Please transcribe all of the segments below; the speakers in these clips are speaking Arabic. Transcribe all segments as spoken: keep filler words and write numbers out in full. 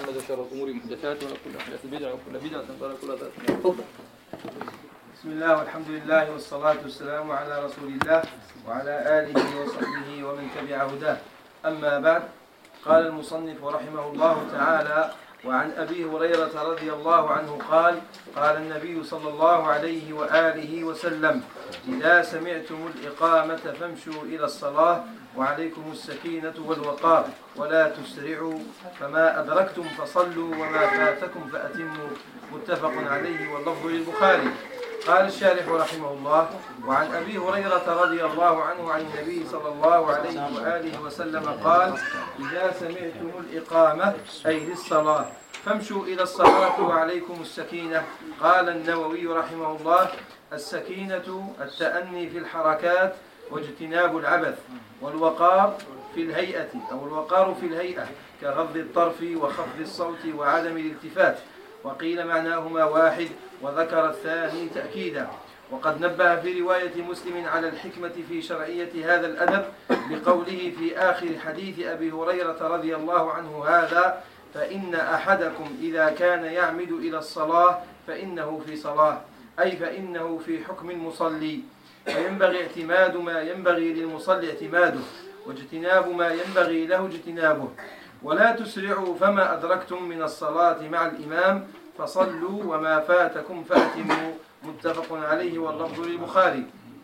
محمد وشر الأمور محدثاتها وكل محدثة بدعة وكل بدعة ضلالة. تفضل. بسم الله والحمد لله والصلاة والسلام على رسول الله وعلى آله وصحبه ومن تبع هداه. أما بعد، قال المصنف رحمه الله تعالى: وعن أبي هريرة رضي الله عنه قال: قال النبي صلى الله عليه وآله وسلم: إذا سمعتم الإقامة فامشوا إلى الصلاة وعليكم السكينة والوقار ولا تسرعوا، فما أدركتم فصلوا وما فاتكم فأتموا. متفق عليه واللفظ للبخاري. قال الشارح رحمه الله: وعن أبي هريرة رضي الله عنه عن النبي صلى الله عليه وآله وسلم قال: إذا سمعتم الإقامة أي للصلاة فامشوا إلى الصلاة وعليكم السكينة. قال النووي رحمه الله: السكينة التأني في الحركات واجتناب العبث، والوقار في الهيئة أو الوقار في الهيئة كغض الطرف وخفض الصوت وعدم الالتفات. وقيل معناهما واحد، وذكر الثاني تأكيدا. وقد نبه في رواية مسلم على الحكمة في شرعية هذا الأدب بقوله في آخر حديث أبي هريرة رضي الله عنه هذا: فإن أحدكم إذا كان يعمد إلى الصلاة فإنه في صلاة، أي فإنه في حكم المصلي، فينبغي اعتماد ما ينبغي للمصلي اعتماده، واجتناب ما ينبغي له اجتنابه. ولا تسرعوا، فما أدركتم من الصلاة مع الإمام فصلوا وما فاتكم فأتموا. متفق عليه واللفظ للبخاري.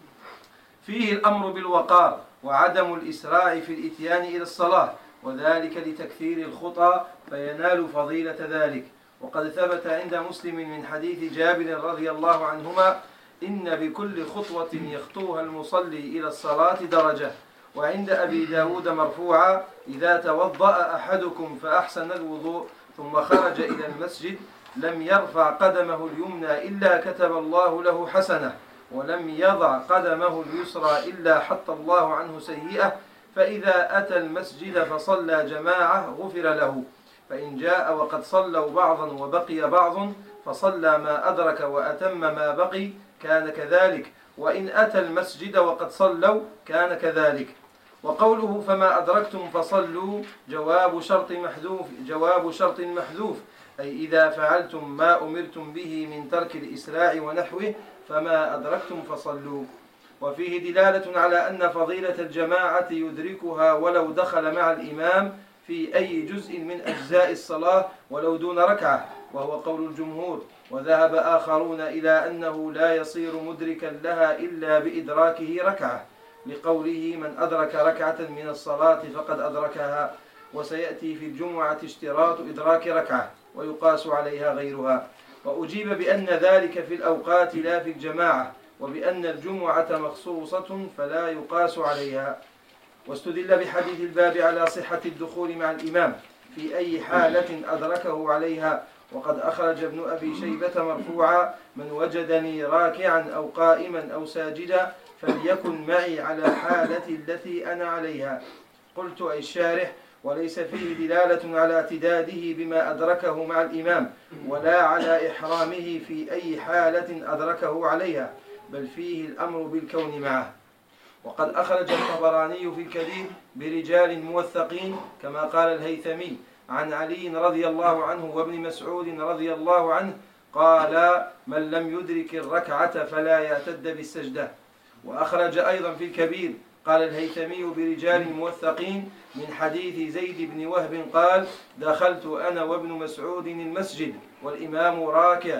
فيه الأمر بالوقار وعدم الإسراع في الإتيان إلى الصلاة، وذلك لتكثير الخطى فينال فضيلة ذلك. وقد ثبت عند مسلم من حديث جابر رضي الله عنهما: إن بكل خطوة يخطوها المصلي إلى الصلاة درجة. وعند أبي داود مرفوعا: إذا توضأ أحدكم فأحسن الوضوء ثم خرج إلى المسجد لم يرفع قدمه اليمنى إلا كتب الله له حسنة، ولم يضع قدمه اليسرى إلا حط الله عنه سيئة. فإذا أتى المسجد فصلى جماعة غفر له، فإن جاء وقد صلوا بعضا وبقي بعض فصلى ما أدرك وأتم ما بقي كان كذلك، وإن أتى المسجد وقد صلوا كان كذلك. وقوله فما أدركتم فصلوا جواب شرط محذوف جواب شرط محذوف أي إذا فعلتم ما أمرتم به من ترك الإسراع ونحوه فما أدركتم فصلوا. وفيه دلالة على أن فضيلة الجماعة يدركها ولو دخل مع الإمام في أي جزء من أجزاء الصلاة ولو دون ركعة، وهو قول الجمهور. وذهب آخرون إلى أنه لا يصير مدركا لها إلا بإدراكه ركعة، لقوله من أدرك ركعة من الصلاة فقد أدركها. وسيأتي في الجمعة اشتراط إدراك ركعة ويقاس عليها غيرها. وأجيب بأن ذلك في الأوقات لا في الجماعة، وبأن الجمعة مخصوصة فلا يقاس عليها. واستدل بحديث الباب على صحة الدخول مع الإمام في أي حالة أدركه عليها. وقد أخرج ابن أبي شيبة مرفوعا: من وجدني راكعا أو قائما أو ساجدا فليكن معي على حالتي التي أنا عليها. قلت أي الشارح: وليس فيه دلالة على اعتداده بما أدركه مع الإمام ولا على إحرامه في أي حالة أدركه عليها، بل فيه الأمر بالكون معه. وقد أخرج الطبراني في الكبير برجال موثقين كما قال الهيثمي عن علي رضي الله عنه وابن مسعود رضي الله عنه قال: من لم يدرك الركعة فلا يعتد بالسجدة. وأخرج أيضا في الكبير قال الهيثمي برجال موثقين من حديث زيد بن وهب قال: دخلت أنا وابن مسعود المسجد والإمام راكع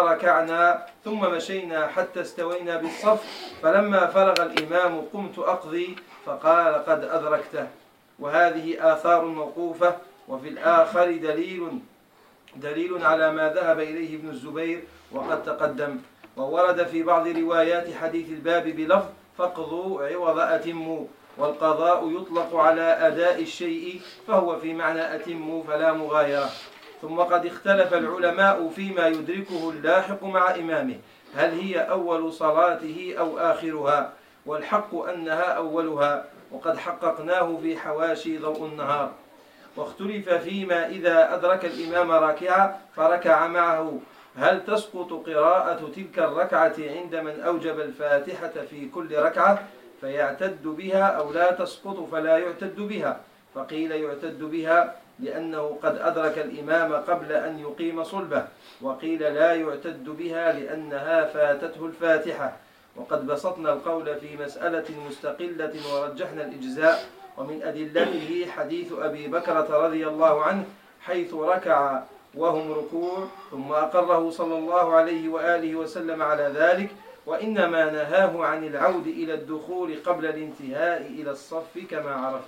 فركعنا ثم مشينا حتى استوينا بالصف، فلما فرغ الإمام قمت أقضي فقال: قد أدركته. وهذه آثار موقوفة. وفي الآخر دليل دليل على ما ذهب إليه ابن الزبير وقد تقدم. وورد في بعض روايات حديث الباب بلفظ: فاقضوا عوض أتموا. والقضاء يطلق على أداء الشيء فهو في معنى أتموا فلا مغايرة. ثم قد اختلف العلماء فيما يدركه اللاحق مع إمامه، هل هي أول صلاته أو آخرها؟ والحق أنها أولها، وقد حققناه في حواشي ضوء النهار. واختلف فيما إذا أدرك الإمام راكعا فركع معه، هل تسقط قراءة تلك الركعة عند من أوجب الفاتحة في كل ركعة فيعتد بها، أو لا تسقط فلا يعتد بها؟ فقيل يعتد بها لأنه قد أدرك الإمام قبل أن يقيم صلبه، وقيل لا يعتد بها لأنها فاتته الفاتحة. وقد بسطنا القول في مسألة مستقلة ورجحنا الإجزاء، ومن أدلته حديث أبي بكرة رضي الله عنه حيث ركع وهم ركوع ثم أقره صلى الله عليه وآله وسلم على ذلك، وإنما نهاه عن العود إلى الدخول قبل الانتهاء إلى الصف كما عرفت.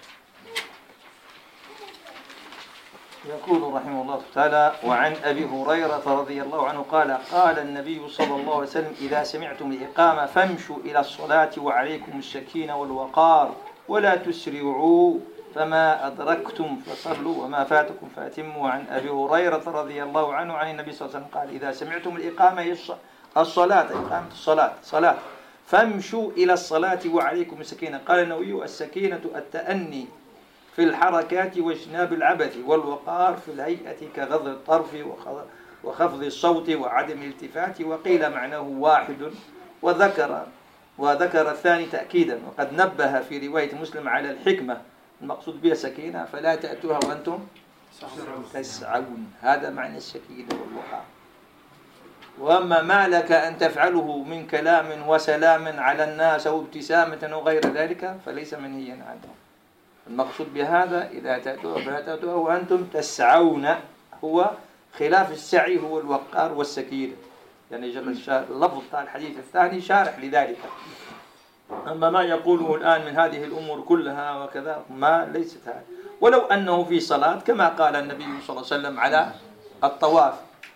يقول رحمه الله تعالى: وعن أبي هريرة رضي الله عنه قال: قال النبي صلى الله عليه وسلم: إذا سمعتم الإقامة فامشوا إلى الصلاة وعليكم السكينة والوقار ولا تسرعوا، فما أدركتم فصلوا وما فاتكم فأتموا. عن أبي هريرة رضي الله عنه عن النبي صلى الله عليه وسلم قال: إذا سمعتم الإقامة الصلاة إقامة الصلاة صلاة فامشوا إلى الصلاة وعليكم السكينة. قال النووي: السكينة التأني في الحركات واجتناب العبث، والوقار في الهيئة كغض الطرف وخفض الصوت وعدم الالتفات. وقيل معناه واحد، وذكر وذكر الثاني تأكيدا. وقد نبه في رواية مسلم على الحكمة المقصود بها سكينة: فلا تأتوها وأنتم تسعون. هذا معنى السكينة والوقار. وأما ما لك أن تفعله من كلام وسلام على الناس أو ابتسامة وغير ذلك فليس منهيا عنه. المقصود بهذا: إذا تأتوها فلا تأتوها وأنتم تسعون، هو خلاف السعي هو الوقار والسكينة. يعني لفظ الحديث الثاني شارح لذلك. أما ما يقوله الآن من هذه الأمور كلها وكذا ما ليست هذا. ولو أنه في صلاة كما قال النبي صلى الله عليه وسلم على الطواف،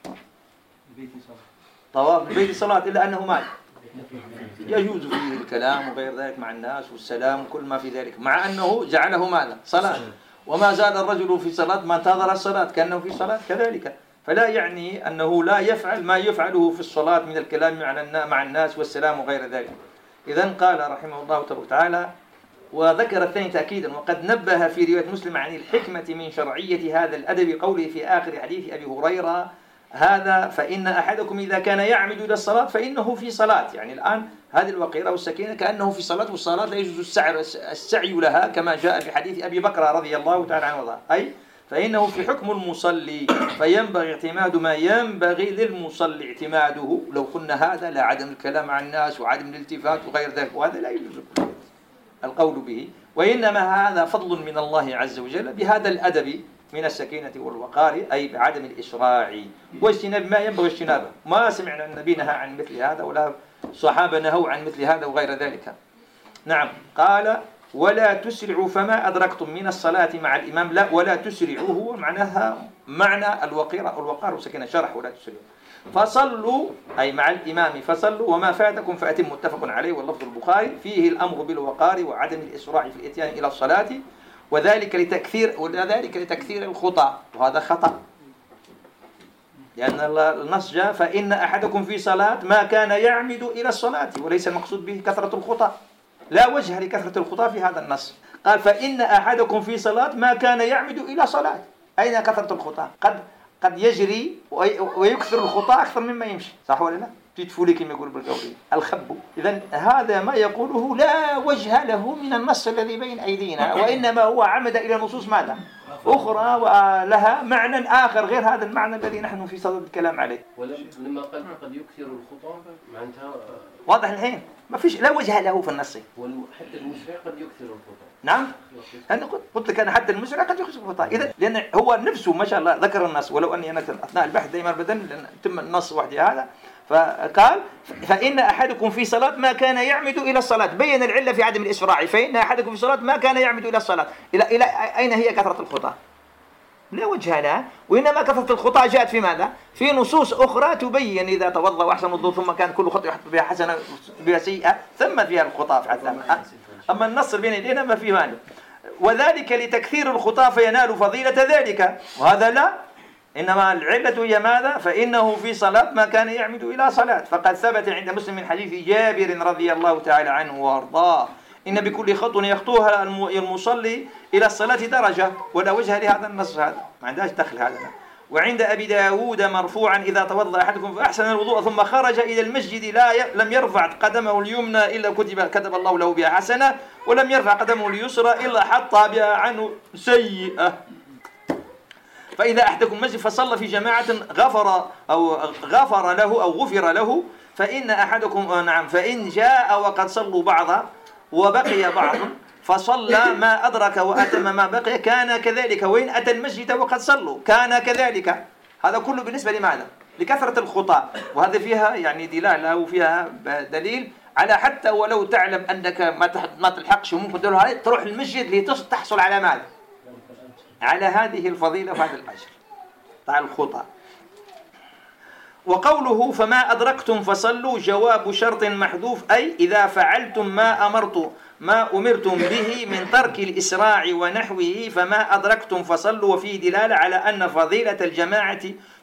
طواف البيت صلاة، إلا أنه ما يجوز فيه الكلام وغير ذلك مع الناس والسلام كل ما في ذلك، مع أنه جعله ماذا؟ صلاة. وما زال الرجل في صلاة ما انتظر الصلاة كأنه في صلاة كذلك. فلا يعني أنه لا يفعل ما يفعله في الصلاة من الكلام مع الناس والسلام وغير ذلك. إذن قال رحمه الله تعالى: وذكر الثاني تأكيدا. وقد نبه في رواية مسلم عن الحكمة من شرعية هذا الأدب قوله في آخر حديث أبي هريرة هذا: فإن أحدكم إذا كان يعمد إلى الصلاة فإنه في صلاة. يعني الآن هذه الوقيرة والسكينة كأنه في صلاة، والصلاة لا يجوز السعي لها كما جاء في حديث أبي بكر رضي الله تعالى عنه وضع. أي فإنه في حكم المصلي، فينبغي اعتماد ما ينبغي للمصلي اعتماده. لو قلنا هذا لا عدم الكلام مع الناس وعدم الالتفات وغير ذلك، وهذا لا يجوز القول به. وإنما هذا فضل من الله عز وجل بهذا الأدب من السكينة والوقار، أي بعدم الإسراع واجتناب ما ينبغي اجتنابه. ما سمعنا النبي نهى عن مثل هذا ولا الصحابة نهوا عن مثل هذا وغير ذلك. نعم. قال: ولا تسرعوا فما أدركتم من الصلاة مع الإمام. لا، ولا تسرعوا هو معناها معنى الوقيرة الوقار والسكينة، شرح ولا تسرعوا. فصلوا أي مع الإمام فصلوا وما فاتكم فأتم. متفق عليه واللفظ البخاري. فيه الأمر بالوقار وعدم الإسراع في الإتيان إلى الصلاة، وذلك لتكثير وذلك لتكثير الخطأ، وهذا خطأ، لأن النص جاء: فإن أحدكم في صلاة ما كان يعمد إلى الصلاة، وليس المقصود به كثرة الخطأ. لا وجه لكثرة الخطأ في هذا النص. قال: فإن أحدكم في صلاة ما كان يعمد إلى صلاة. أين كثرة الخطأ؟ قد قد يجري ويكثر الخطأ أكثر مما يمشي، صح ولا لا؟ تدفولي كما يقول بالقولي الخب. إذن هذا ما يقوله لا وجه له من النص الذي بين أيدينا، وإنما هو عمد إلى نصوص ماذا؟ أخرى ولها معنى آخر غير هذا المعنى الذي نحن في صدد الكلام عليه. ولما قال قد يكثر الخطأ معناتها واضح الحين؟ ما فيش لا وجه له في النص. حتى المسرع قد يكثر الخطأ. نعم. أنا قلت لك أنا حتى المسرع قد يكثر الخطأ. إذا لأن هو نفسه ما شاء الله ذكر النص، ولو أني أنا أثناء البحث دائما بدل لأن تم النص وحده هذا. فقال: فإن أحدكم في صلاة ما كان يعمد إلى الصلاة. بين العلة في عدم الإسراع. فإن أحدكم في صلاة ما كان يعمد إلى الصلاة. إلى إلى أين هي كثرة الخطأ؟ لا وجه لها. وإنما كثرة الخطأ جاءت في ماذا؟ في نصوص أخرى تبين إذا توضأ وأحسن الوضوء ثم كان كل خطأ يحط بها حسنة بها سيئة ثم فيها الخطأ في حتى. أما النص بين يدينا ما فيه ماله. وذلك لتكثير الخطأ فينال فضيلة ذلك، وهذا لا. إنما العلة هي ماذا؟ فإنه في صلاة ما كان يعمد إلى صلاة. فقد ثبت عند مسلم من حديث جابر رضي الله تعالى عنه وارضاه: إن بكل خطوة يخطوها المصلي إلى الصلاة درجة. ولا وجه لهذا النص، هذا ما عندهاش دخل هذا. وعند أبي داود مرفوعا: إذا توضأ أحدكم فأحسن الوضوء ثم خرج إلى المسجد لا ي... لم يرفع قدمه اليمنى إلا كتب كتب الله له بها حسنة، ولم يرفع قدمه اليسرى إلا حط بها عنه سيئة. فإذا أحدكم مسجد فصلى في جماعة غفر أو غفر له أو غفر له، فإن أحدكم نعم فإن جاء وقد صلوا بعضا وبقي بعض فصلى ما أدرك وأتم ما بقي كان كذلك، وإن أتى المسجد وقد صلوا كان كذلك. هذا كله بالنسبة لماذا؟ لكثرة الخطأ، وهذا فيها يعني دلالة وفيها دليل على حتى ولو تعلم أنك ما تلحقش وممكن تروح المسجد لتحصل على ماذا؟ على هذه الفضيلة وهذا الأجر تاع الخطأ. وقوله فما أدركتم فصلوا جواب شرط محذوف، أي إذا فعلتم ما أمرت ما أمرتم به من ترك الإسراع ونحوه فما أدركتم فصلوا. وفيه دلالة على أن فضيلة الجماعة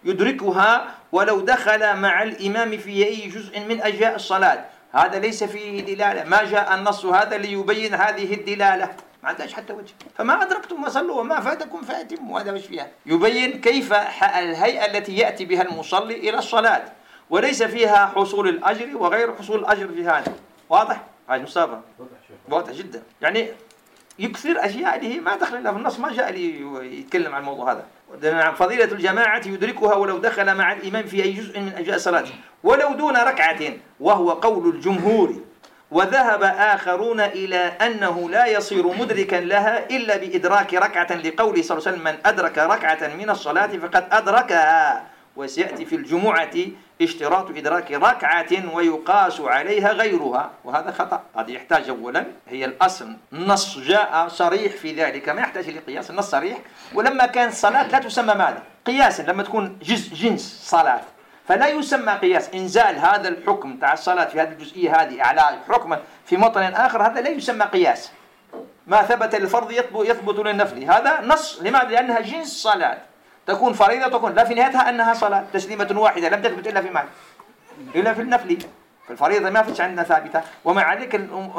يدركها ولو دخل مع الإمام في أي جزء من أجزاء الصلاة. هذا ليس فيه دلالة، ما جاء النص هذا ليبين هذه الدلالة، ما عندهاش حتى وجه. فما أدركتم فصلوا وما فاتكم فأتموا، هذا وش فيها؟ يبين كيف الهيئة التي يأتي بها المصلي إلى الصلاة، وليس فيها حصول الأجر وغير حصول الأجر في هذا. واضح؟ هاي مصطفى واضح جدا، يعني يكثر أشياء هذه ما دخل لها في النص، ما جاء لي يتكلم عن الموضوع هذا. فضيلة الجماعة يدركها ولو دخل مع الإمام في أي جزء من أجزاء الصلاة ولو دون ركعة، وهو قول الجمهور. وذهب آخرون إلى أنه لا يصير مدركا لها إلا بإدراك ركعة، لقوله صلى الله عليه وسلم من أدرك ركعة من الصلاة فقد أدركها. وسيأتي في الجمعة اشتراط إدراك ركعة ويقاس عليها غيرها، وهذا خطأ. هذا يحتاج أولا، هي الأصل النص جاء صريح في ذلك ما يحتاج لقياس، النص صريح. ولما كان الصلاة لا تسمى ماذا؟ قياسا، لما تكون جزء جنس صلاة فلا يسمى قياس. إنزال هذا الحكم تاع الصلاة في هذه الجزئية هذه على حكم في موطن آخر هذا لا يسمى قياس. ما ثبت للفرض يثبت للنفل، هذا نص. لماذا؟ لأنها جنس صلاة، تكون فريضة تكون لا في نهايتها أنها صلاة تسليمة واحدة لم تثبت إلا في معنى إلا في النفل. في الفريضة ما فيش عندنا ثابتة، ومع ذلك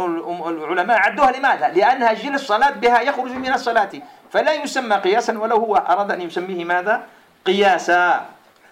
العلماء عدوها لماذا؟ لأنها جنس صلاة بها يخرج من الصلاة، فلا يسمى قياسا ولو هو أراد أن يسميه ماذا؟ قياسا.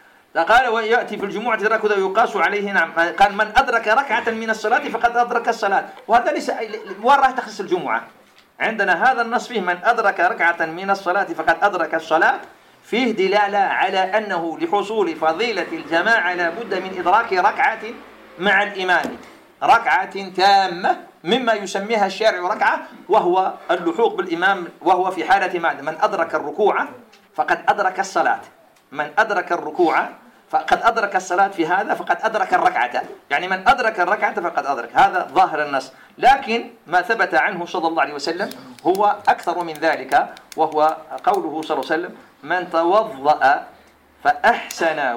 قال ويأتي في الجمعة إدراك ذا يقاس عليه. نعم، قال من أدرك ركعة من الصلاة فقد أدرك الصلاة، وهذا ليس وين راح تخص الجمعة. عندنا هذا النص فيه من أدرك ركعة من الصلاة فقد أدرك الصلاة، فيه دلالة على أنه لحصول فضيلة الجماعة لابد من إدراك ركعة مع الإمام، ركعة تامة مما يسميها الشارع ركعة، وهو اللحوق بالإمام، وهو في حالة ماذا؟ من أدرك الركوع فقد أدرك الصلاة، من أدرك الركوع فقد أدرك الصلاة، في هذا فقد أدرك الركعة، يعني من أدرك الركعة فقد أدرك. هذا ظاهر النص، لكن ما ثبت عنه صلى الله عليه وسلم هو أكثر من ذلك، وهو قوله صلى الله عليه وسلم من توضأ فأحسن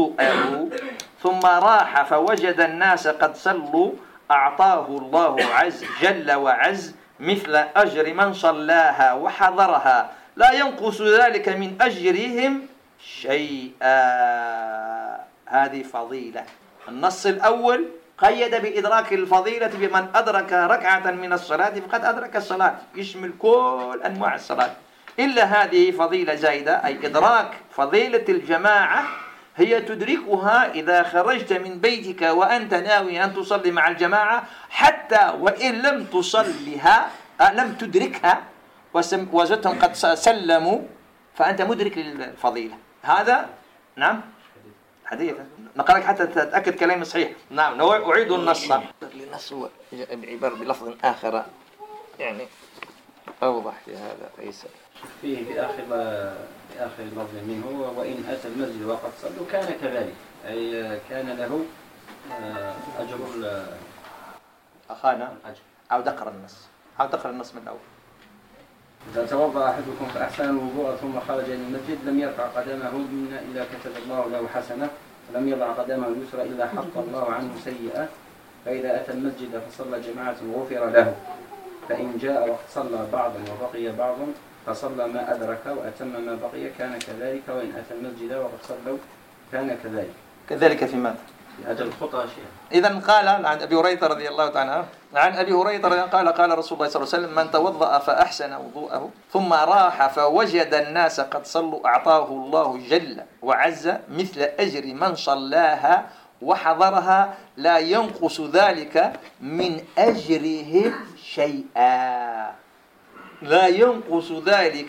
وضوءه ثم راح فوجد الناس قد صلوا أعطاه الله عز جل وعز مثل أجر من صلاها وحضرها لا ينقص ذلك من أجرهم شيئا. هذه فضيلة. النص الأول قيد بإدراك الفضيلة بمن أدرك ركعة من الصلاة فقد أدرك الصلاة، يشمل كل أنواع الصلاة، إلا هذه فضيلة زائدة، أي إدراك فضيلة الجماعة هي تدركها إذا خرجت من بيتك وأنت ناوي أن تصلي مع الجماعة، حتى وإن لم تصليها لم تدركها وجدتهم قد سلموا فأنت مدرك للفضيلة. هذا نعم حديث نقرأ حتى تتأكد كلامي صحيح. نعم أعيد النص. النص هو بعبارة بلفظ آخر يعني أوضح في هذا ليس فيه بآخر بآخر لفظ منه وإن أتى المسجد وقد صلوا كان كذلك، أي كان له أجر أخانا أو دقر النص أو دقر النص من الأول. إذا توضأ أحدكم فأحسن الوضوء ثم خرج إلى المسجد لم يرفع قدمه اليمنى إلا كتب الله له حسنة، ولم يضع قدمه اليسرى إلا حط الله عنه سيئة. فإذا أتى المسجد فصلى جماعة غفر له، فإن جاء وقد صلى بعضا وبقي بعض فصلى ما أدرك وأتم ما بقي كان كذلك، وإن أتى المسجد وقد صلوا كان كذلك. كذلك في ماذا؟ في أجل الخطأ شيء. إذا قال عن أبي هريرة رضي الله تعالى عنه عن أبي هريرة قال قال رسول الله صلى الله عليه وسلم من توضأ فأحسن وضوءه ثم راح فوجد الناس قد صلوا أعطاه الله جل وعز مثل أجر من صلاها وحضرها لا ينقص ذلك من أجرهم شيئا. لا ينقص ذلك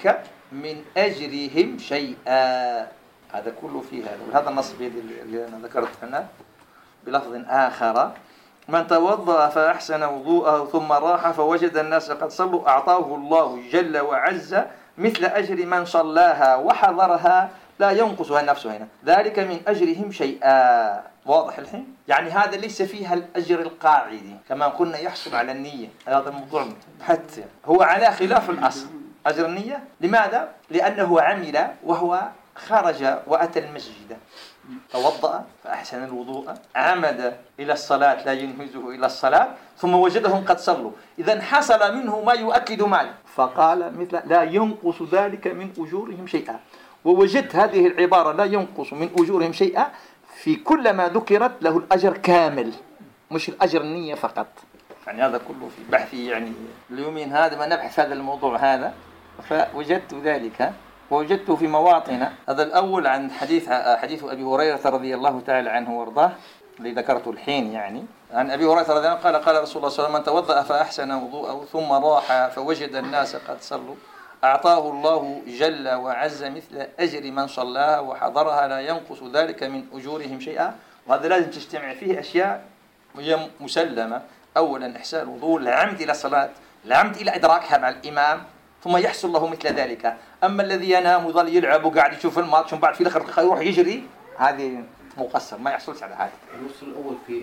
من أجرهم شيئا. هذا كله فيه هذا. وهذا النص اللي أنا ذكرت هنا بلفظ آخر: من توضأ فأحسن وضوءه ثم راح فوجد الناس قد صلوا أعطاه الله جل وعز مثل أجر من صلاها وحضرها لا ينقصها نفسه هنا ذلك من أجرهم شيئا. واضح الحين؟ يعني هذا ليس فيها الأجر القاعدي كما قلنا يحصل على النية. هذا الموضوع حتى هو على خلاف الأصل أجر النية. لماذا؟ لأنه عمل وهو خرج وأتى المسجد، توضأ فأحسن الوضوء، عمد إلى الصلاة لا ينهزه إلى الصلاة، ثم وجدهم قد صلوا، إذن حصل منه ما يؤكد ماله، فقال مثل لا ينقص ذلك من أجورهم شيئا. ووجدت هذه العبارة لا ينقص من أجورهم شيئا في كل ما ذكرت له الأجر كامل، مش الأجر النية فقط. يعني هذا كله في بحثي، يعني اليومين هذا ما نبحث هذا الموضوع هذا، فوجدت ذلك ووجدته في مواطن. هذا الأول عن حديث حديث أبي هريرة رضي الله تعالى عنه وارضاه اللي ذكرته الحين. يعني عن أبي هريرة رضي الله عنه قال قال رسول الله صلى الله عليه وسلم: من توضأ فأحسن وضوءه ثم راح فوجد الناس قد صلوا أعطاه الله جل وعز مثل أجر من صلاها وحضرها لا ينقص ذلك من أجورهم شيئا. وهذا لازم تجتمع فيه أشياء مسلمة. أولا إحسان الوضوء، العمد إلى الصلاة، العمد إلى إدراكها مع الإمام، ثم يحصل له مثل ذلك. أما الذي ينام وظل يلعب وقاعد يشوف الماتش وبعد في الآخر يروح يجري، هذه مقصر، ما يحصلش على هذا. النص الأول في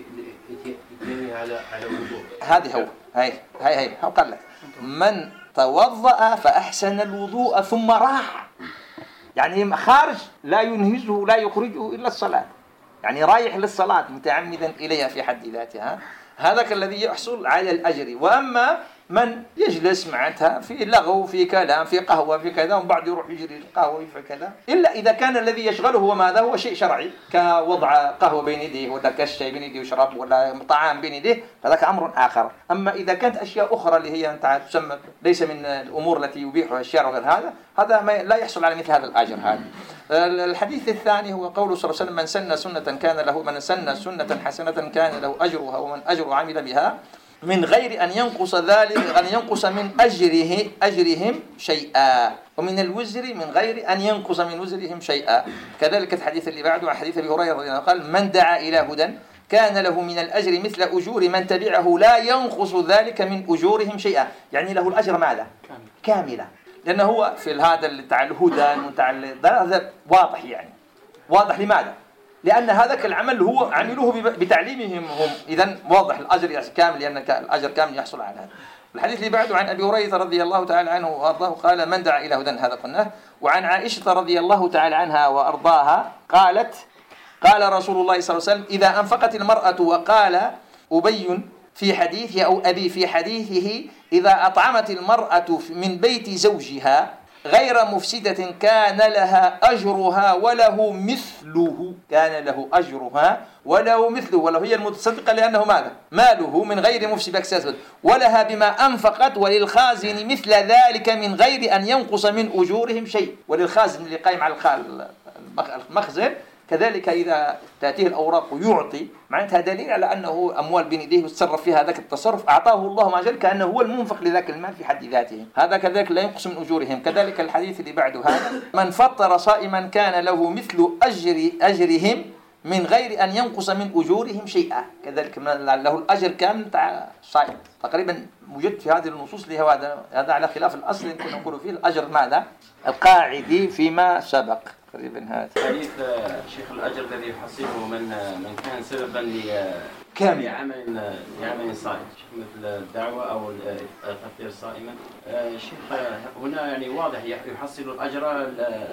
يتيني على على وضوء. هذه هو هاي هاي هاي هو قال لك: من توضأ فأحسن الوضوء ثم راح، يعني خارج لا ينهزه لا يخرجه إلا الصلاة، يعني رايح للصلاة متعمدا إليها في حد ذاتها، هذاك الذي يحصل على الأجر. وأما من يجلس معناتها في لغو في كلام في قهوة في كذا وبعد يروح يجري القهوة في كذا، إلا إذا كان الذي يشغله هو ماذا؟ هو شيء شرعي كوضع قهوة بين يديه ولا كالشاي بين يديه وشراب ولا طعام بين يديه، فذاك أمر آخر. أما إذا كانت أشياء أخرى اللي هي أنت تسمى ليس من الأمور التي يبيحها الشرع وغير هذا، هذا ما لا يحصل على مثل هذا الأجر. هذا الحديث الثاني هو قوله صلى الله عليه وسلم: من سن سنة كان له من سن سنة حسنة كان له أجرها ومن أجر عمل بها من غير أن ينقص ذلك أن ينقص من أجره أجرهم شيئا، ومن الوزر من غير أن ينقص من وزرهم شيئا. كذلك الحديث اللي بعده عن حديث أبي هريرة رضي الله عنه قال: من دعا إلى هدى كان له من الأجر مثل أجور من تبعه لا ينقص ذلك من أجورهم شيئا. يعني له الأجر ماذا؟ كاملة. لأنه هو في هذا تاع الهدى وتاع هذا واضح، يعني واضح. لماذا؟ لأن هذاك العمل هو عملوه بتعليمهم هم، إذن واضح الأجر كامل، لأن الأجر كامل يحصل على هذا. الحديث اللي بعده عن أبي هريرة رضي الله تعالى عنه وأرضاه قال: من دعا إلى هدى، هذا قلناه. وعن عائشة رضي الله تعالى عنها وأرضاها قالت: قال رسول الله صلى الله عليه وسلم: إذا أنفقت المرأة، وقال أبي في حديثه أو أبي في حديثه: إذا أطعمت المرأة من بيت زوجها غير مفسدة كان لها أجرها وله مثله، كان له أجرها وله مثله، وله هي المتصدقة لأنه ماذا؟ ماله من غير مفسد، ولها بما أنفقت، وللخازن مثل ذلك من غير أن ينقص من أجورهم شيء. وللخازن اللي قائم على المخزن كذلك إذا تأتيه الأوراق ويعطي، معناتها دليل على أنه أموال بين يديه يتصرف فيها ذاك التصرف، أعطاه الله ما جل كأنه هو المنفق لذاك المال في حد ذاته، هذا كذلك لا ينقص من أجورهم. كذلك الحديث اللي بعده هذا: من فطر صائما كان له مثل أجر أجرهم من غير أن ينقص من أجورهم شيئا، كذلك له الأجر كامل تاع الصائم. تقريبا وجدت في هذه النصوص اللي هو هذا هذا على خلاف الأصل يمكن نقول فيه الأجر ماذا؟ القاعدي فيما سبق. تقريبا هذا حديث شيخ الأجر الذي يحصله من من كان سببا كامل لعمل لعمل صائم، مثل الدعوة أو تفطير صائما. شيخ هنا يعني واضح يحصل الأجر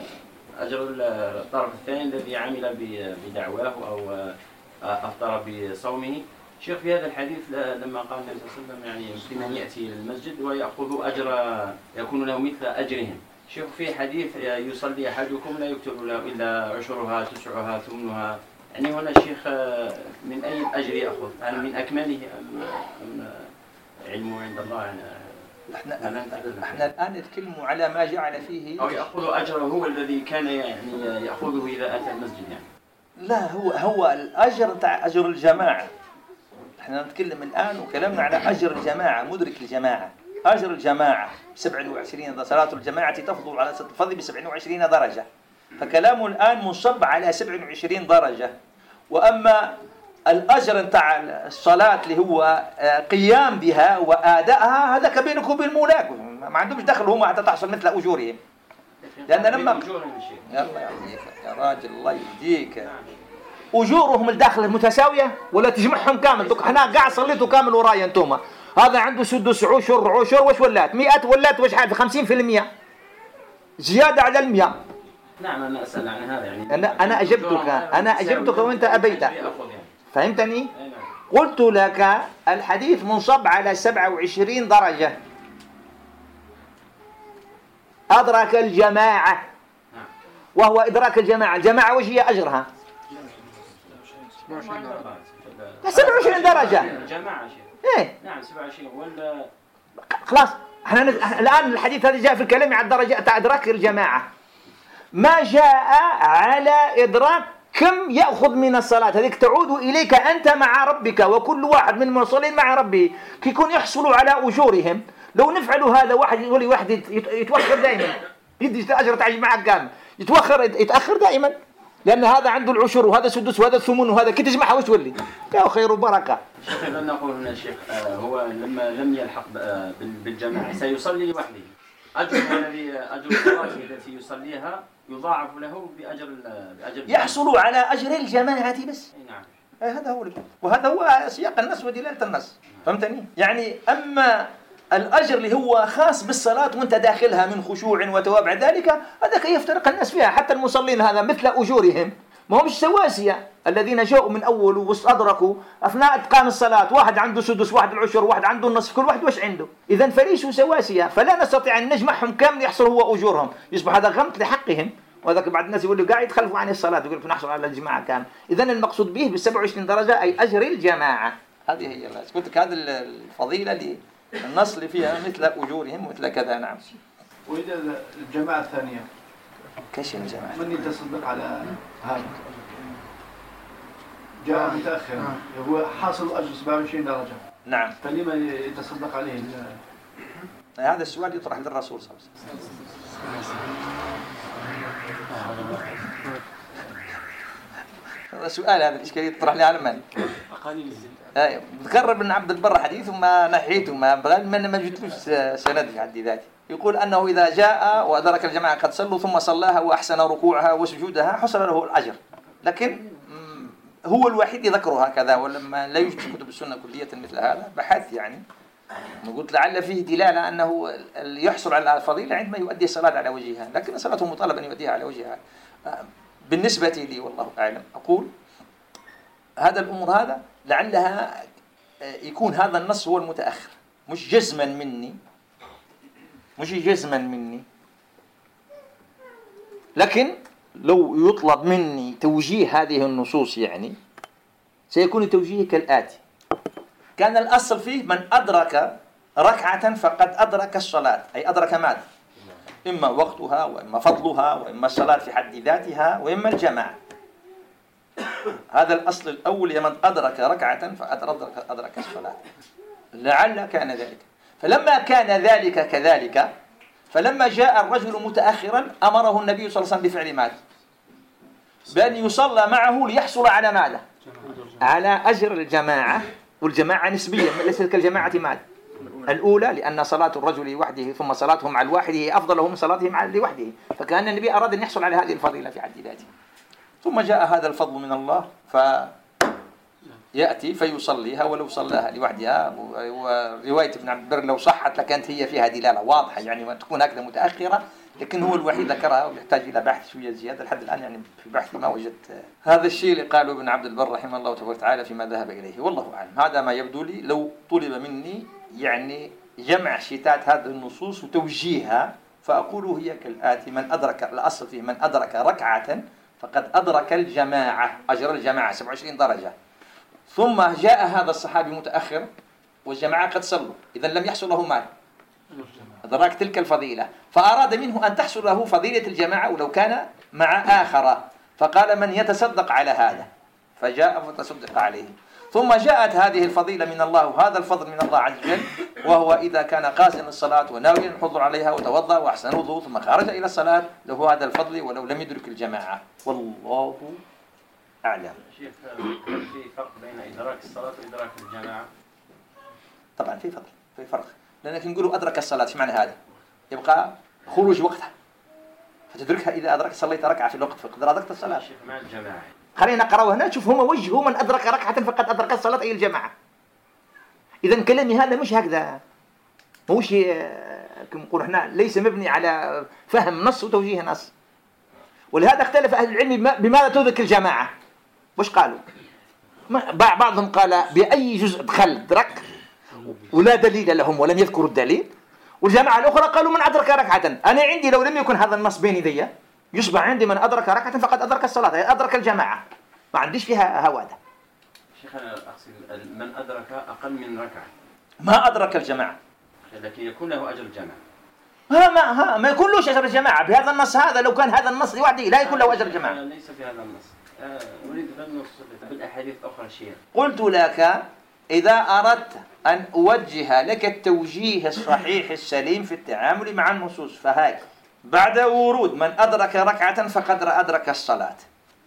أجر الطرف الثاني الذي عمل بدعواه أو أفطر بصومه. شيخ في هذا الحديث لما قال النبي صلى الله عليه وسلم يعني مسلم يأتي للمسجد ويأخذ أجر يكون له مثل أجرهم. شيخ في حديث يصلي أحدكم لا يكتب له إلا عشرها تسعها ثمنها، يعني هنا الشيخ من أي الأجر يأخذ؟ هل من أكمله أم, أم علمه عند الله؟ يعني احنا, احنا الآن نتكلم على ما جعل فيه، أو يأخذ أجره هو الذي كان يعني يأخذه إذا أتى المسجد يعني. لا، هو هو الأجر تاع أجر الجماعة. احنا نتكلم الآن وكلامنا على أجر الجماعة، مدرك الجماعة. أجر الجماعة سبعة وعشرين، صلاة الجماعة تفضل على صلاة الفرد بسبعة وعشرين درجة، فكلامه الآن منصب على سبعة وعشرين درجة. وأما الأجر نتاع الصلاة اللي هو قيام بها وآدائها هذا كبينك وبين مولاك، ما عندهمش دخل هم حتى تحصل مثل أجورهم. لأن لما يلا يهديك يا راجل الله يهديك، أجورهم الداخل متساوية ولا تجمعهم كامل؟ دوك حنا قاعد صليتوا كامل ورايا انتوما، هذا عنده سدس عشر عشر واش ولات مئة ولات واش حاجة خمسين في المية زيادة على المئة. نعم أنا أسأل عن هذا يعني. أنا أنا أجبتك أنا أجبتك وأنت أبيت، فهمتني؟ قلت لك الحديث منصب على سبعة وعشرين درجة. أدرك الجماعة، وهو إدراك الجماعة، الجماعة وش هي أجرها؟ سبعة وعشرين درجة. جماعة إيه؟ نعم سبعة وعشرين ولا خلاص احنا الآن الحديث هذا جاء في الكلام على الدرجة تاع إدراك الجماعة، ما جاء على إدراك كم يأخذ من الصلاة. هذيك تعود إليك أنت مع ربك، وكل واحد من المصلين مع ربه كي يكون يحصلوا على أجورهم. لو نفعلوا هذا، واحد يقول لي واحد يتوخر دائما يدي أجر تاع الجماعة كامل، يتوخر يتأخر دائما، لأن هذا عنده العشر وهذا سدس وهذا الثمن وهذا كي تجمعها وش تولي؟ يا خير وبركة. شيخ لن نقول هنا شيخ آه هو لما لم يلحق بالجماعة سيصلي لوحده، أجر الذي أجر الصلاة التي يصليها يضاعف له بأجر بأجر يحصل على أجر الجماعة بس. نعم هذا هو، وهذا هو سياق النص ودلالة النص، فهمتني؟ يعني أما الأجر اللي هو خاص بالصلاة وانت داخلها من خشوع وتوابع ذلك، هذا كي يفترق الناس فيها. حتى المصلين هذا مثل أجورهم، ما همش سواسية. الذين جاءوا من أول وأدركوا أثناء إتقان الصلاة، واحد عنده سدس واحد العشر واحد عنده النصف، كل واحد واش عنده. إذن فليسوا سواسية، فلا نستطيع أن نجمعهم كامل يحصل هو أجورهم، يصبح هذا غمط لحقهم. وذاك بعض الناس يقول له قاعد يتخلفوا عن الصلاة، يقول لك نحصل على الجماعة كامل. إذن المقصود به بالسبع وعشرين درجة أي أجر الجماعة. هذه هي الناس. قلت لك هذه الفضيلة اللي النص اللي فيها مثل أجورهم مثل كذا. نعم. وإذا الجماعة الثانية كيش الجماعة؟ من يتصدق على هذا؟ جاء متأخرا هو حاصل أجر سبعة وعشرين درجة. نعم. فلما يتصدق عليه؟ هذا السؤال يطرح للرسول صلى الله عليه وسلم. هذا سؤال، هذا الإشكالية يطرح لي على من؟ أيوة. ذكر ابن عبد البر حديث ما نحيته ما بغى من ما جبتوش سند في حد ذاته، يقول أنه إذا جاء وأدرك الجماعة قد صلوا ثم صلاها وأحسن ركوعها وسجودها حصل له الأجر. لكن هو الوحيد يذكره هكذا، ولما لا يوجد في كتب السنة كلية مثل هذا بحث يعني. قلت لعل فيه دلالة أنه يحصل على الفضيلة عندما يؤدي الصلاة على وجهها، لكن صلاته مطالب أن يؤديها على وجهها. بالنسبة لي والله أعلم أقول هذا الأمور هذا لعلها يكون هذا النص هو المتأخر، مش جزما مني مش جزما مني لكن لو يطلب مني توجيه هذه النصوص يعني سيكون التوجيه كالآتي: كان الأصل فيه من أدرك ركعة فقد أدرك الصلاة، أي أدرك ماذا؟ إما وقتها وإما فضلها وإما الصلاة في حد ذاتها وإما الجماعة. هذا الأصل الأول: من أدرك ركعة فأدرك أدرك الصلاة. لعل كان ذلك. فلما كان ذلك كذلك، فلما جاء الرجل متأخرا أمره النبي صلى الله عليه وسلم بفعل ماذا؟ بأن يصلى معه ليحصل على ماذا؟ على أجر الجماعة. والجماعة نسبية ليست كالجماعة ماذا؟ الأولى، لأن صلاة الرجل لوحده ثم صلاته مع الواحد هي أفضل من صلاته مع لوحده، فكان النبي أراد أن يحصل على هذه الفضيلة في حد ذاته. ثم جاء هذا الفضل من الله فيأتي فيصليها ولو صلاها لوحدها. ورواية ابن عبد البر لو صحت لكانت هي فيها دلالة واضحة يعني، وأن تكون هكذا متأخرة، لكن هو الوحيد ذكرها ويحتاج إلى بحث شوية زيادة. لحد الآن يعني في بحثي ما وجدت هذا الشيء اللي قاله ابن عبد البر رحمه الله تبارك وتعالى فيما ذهب إليه. والله أعلم. هذا ما يبدو لي. لو طلب مني يعني جمع شتات هذه النصوص وتوجيهها فأقول هي كالآتي: من أدرك، الأصل فيه من أدرك ركعة فقد أدرك الجماعة، أجر الجماعة سبعة وعشرين درجة. ثم جاء هذا الصحابي متأخر والجماعة قد صلوا، إذن لم يحصل له مال أدراك تلك الفضيلة، فأراد منه أن تحصل له فضيلة الجماعة ولو كان مع آخر، فقال: من يتصدق على هذا؟ فجاء فتصدق عليه. ثم جاءت هذه الفضيلة من الله وهذا الفضل من الله عز وجل وهو إذا كان قاصدا الصلاة وناويا الحضور عليها وتوضأ وأحسن الوضوء ثم خرج إلى الصلاة له هذا الفضل ولو لم يدرك الجماعة. والله أعلم. شيخ هل في فرق بين إدراك الصلاة وإدراك الجماعة؟ طبعا في فرق في فرق لأنك نقول أدرك الصلاة ايش معنى هذا؟ يبقى خروج وقتها فتدركها إذا أدرك صليت ركعة في الوقت فقد أدركت الصلاة. شيخ مع الجماعة. خلينا نقرأ هنا شوف هم وجهوا من أدرك ركعة فقد أدرك الصلاة أي الجماعة. إذا كلامي هذا مش هكذا موش كما نقول احنا ليس مبني على فهم نص وتوجيه نص. ولهذا اختلف أهل العلم بماذا تدرك الجماعة. وش قالوا؟ بعضهم قال بأي جزء دخل أدرك ولا دليل لهم ولم يذكروا الدليل. والجماعة الأخرى قالوا من أدرك ركعة. أنا عندي لو لم يكن هذا النص بين يدي يصبح عندي من أدرك ركعة فقد أدرك الصلاة أدرك الجماعة ما عنديش فيها هواده. شيخ أنا أقصد من أدرك أقل من ركعة ما أدرك الجماعة لكن يكون له أجر الجماعة. ها ما ها ما يكون له أجر الجماعة بهذا النص هذا. لو كان هذا النص لوحده لا يكون له أجر الجماعة. ليس في هذا النص. أريد بالنص بالأحاديث أخرى شيء. قلت لك إذا أردت أن أوجه لك التوجيه الصحيح السليم في التعامل مع النصوص فهاي بعد ورود من أدرك ركعة فقد أدرك الصلاة.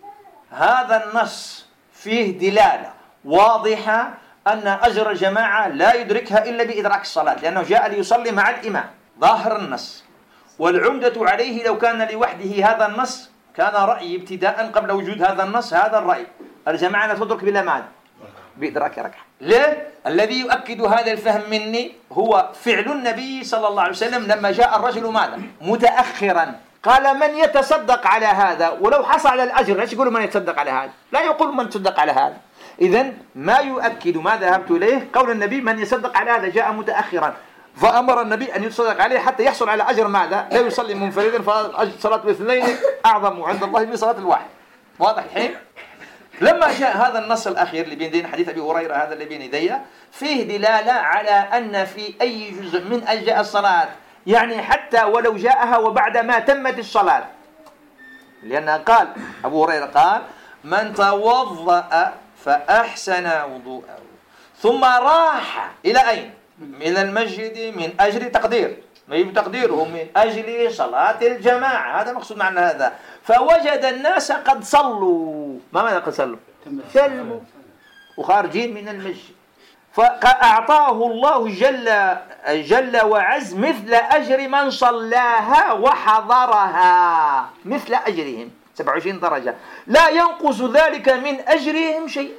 هذا النص فيه دلالة واضحة أن أجر الجماعة لا يدركها إلا بإدراك الصلاة لأنه جاء ليصلي مع الإمام ظاهر النص. والعمدة عليه لو كان لوحده هذا النص كان رأي ابتداء قبل وجود هذا النص هذا الرأي الجماعة لا تدرك بلا مال بإدراك ركعة. ليه؟ الذي يؤكد هذا الفهم مني هو فعل النبي صلى الله عليه وسلم لما جاء الرجل ماذا؟ متأخرا قال من يتصدق على هذا ولو حصل على الأجر. ليش يقولوا من يتصدق على هذا؟ لا يقول من يتصدق على هذا. إذن ما يؤكد ما ذهبت إليه قول النبي من يصدق على هذا جاء متأخرا فأمر النبي أن يتصدق عليه حتى يحصل على أجر ماذا؟ لا يصلي منفردا فصلاة الاثنين أعظم عند الله من صلاة الواحد. واضح الحين؟ لما جاء هذا النص الأخير اللي بين يدينا حديث أبي هريرة هذا اللي بين يدي فيه دلالة على أن في أي جزء من أجزاء الصلاة يعني حتى ولو جاءها وبعد ما تمت الصلاة لأن قال أبو هريرة قال من توضأ فأحسن وضوءه ثم راح إلى أين؟ إلى المسجد من أجل تقدير ما يجب تقديره من أجل صلاة الجماعة هذا مقصود معنى هذا فوجد الناس قد صلوا ما ماذا قد صلوا؟ سلموا وخارجين من المسجد فأعطاه الله جل, جل وعز مثل أجر من صلاها وحضرها مثل أجرهم سبعة وعشرين درجة لا ينقص ذلك من أجرهم شيء.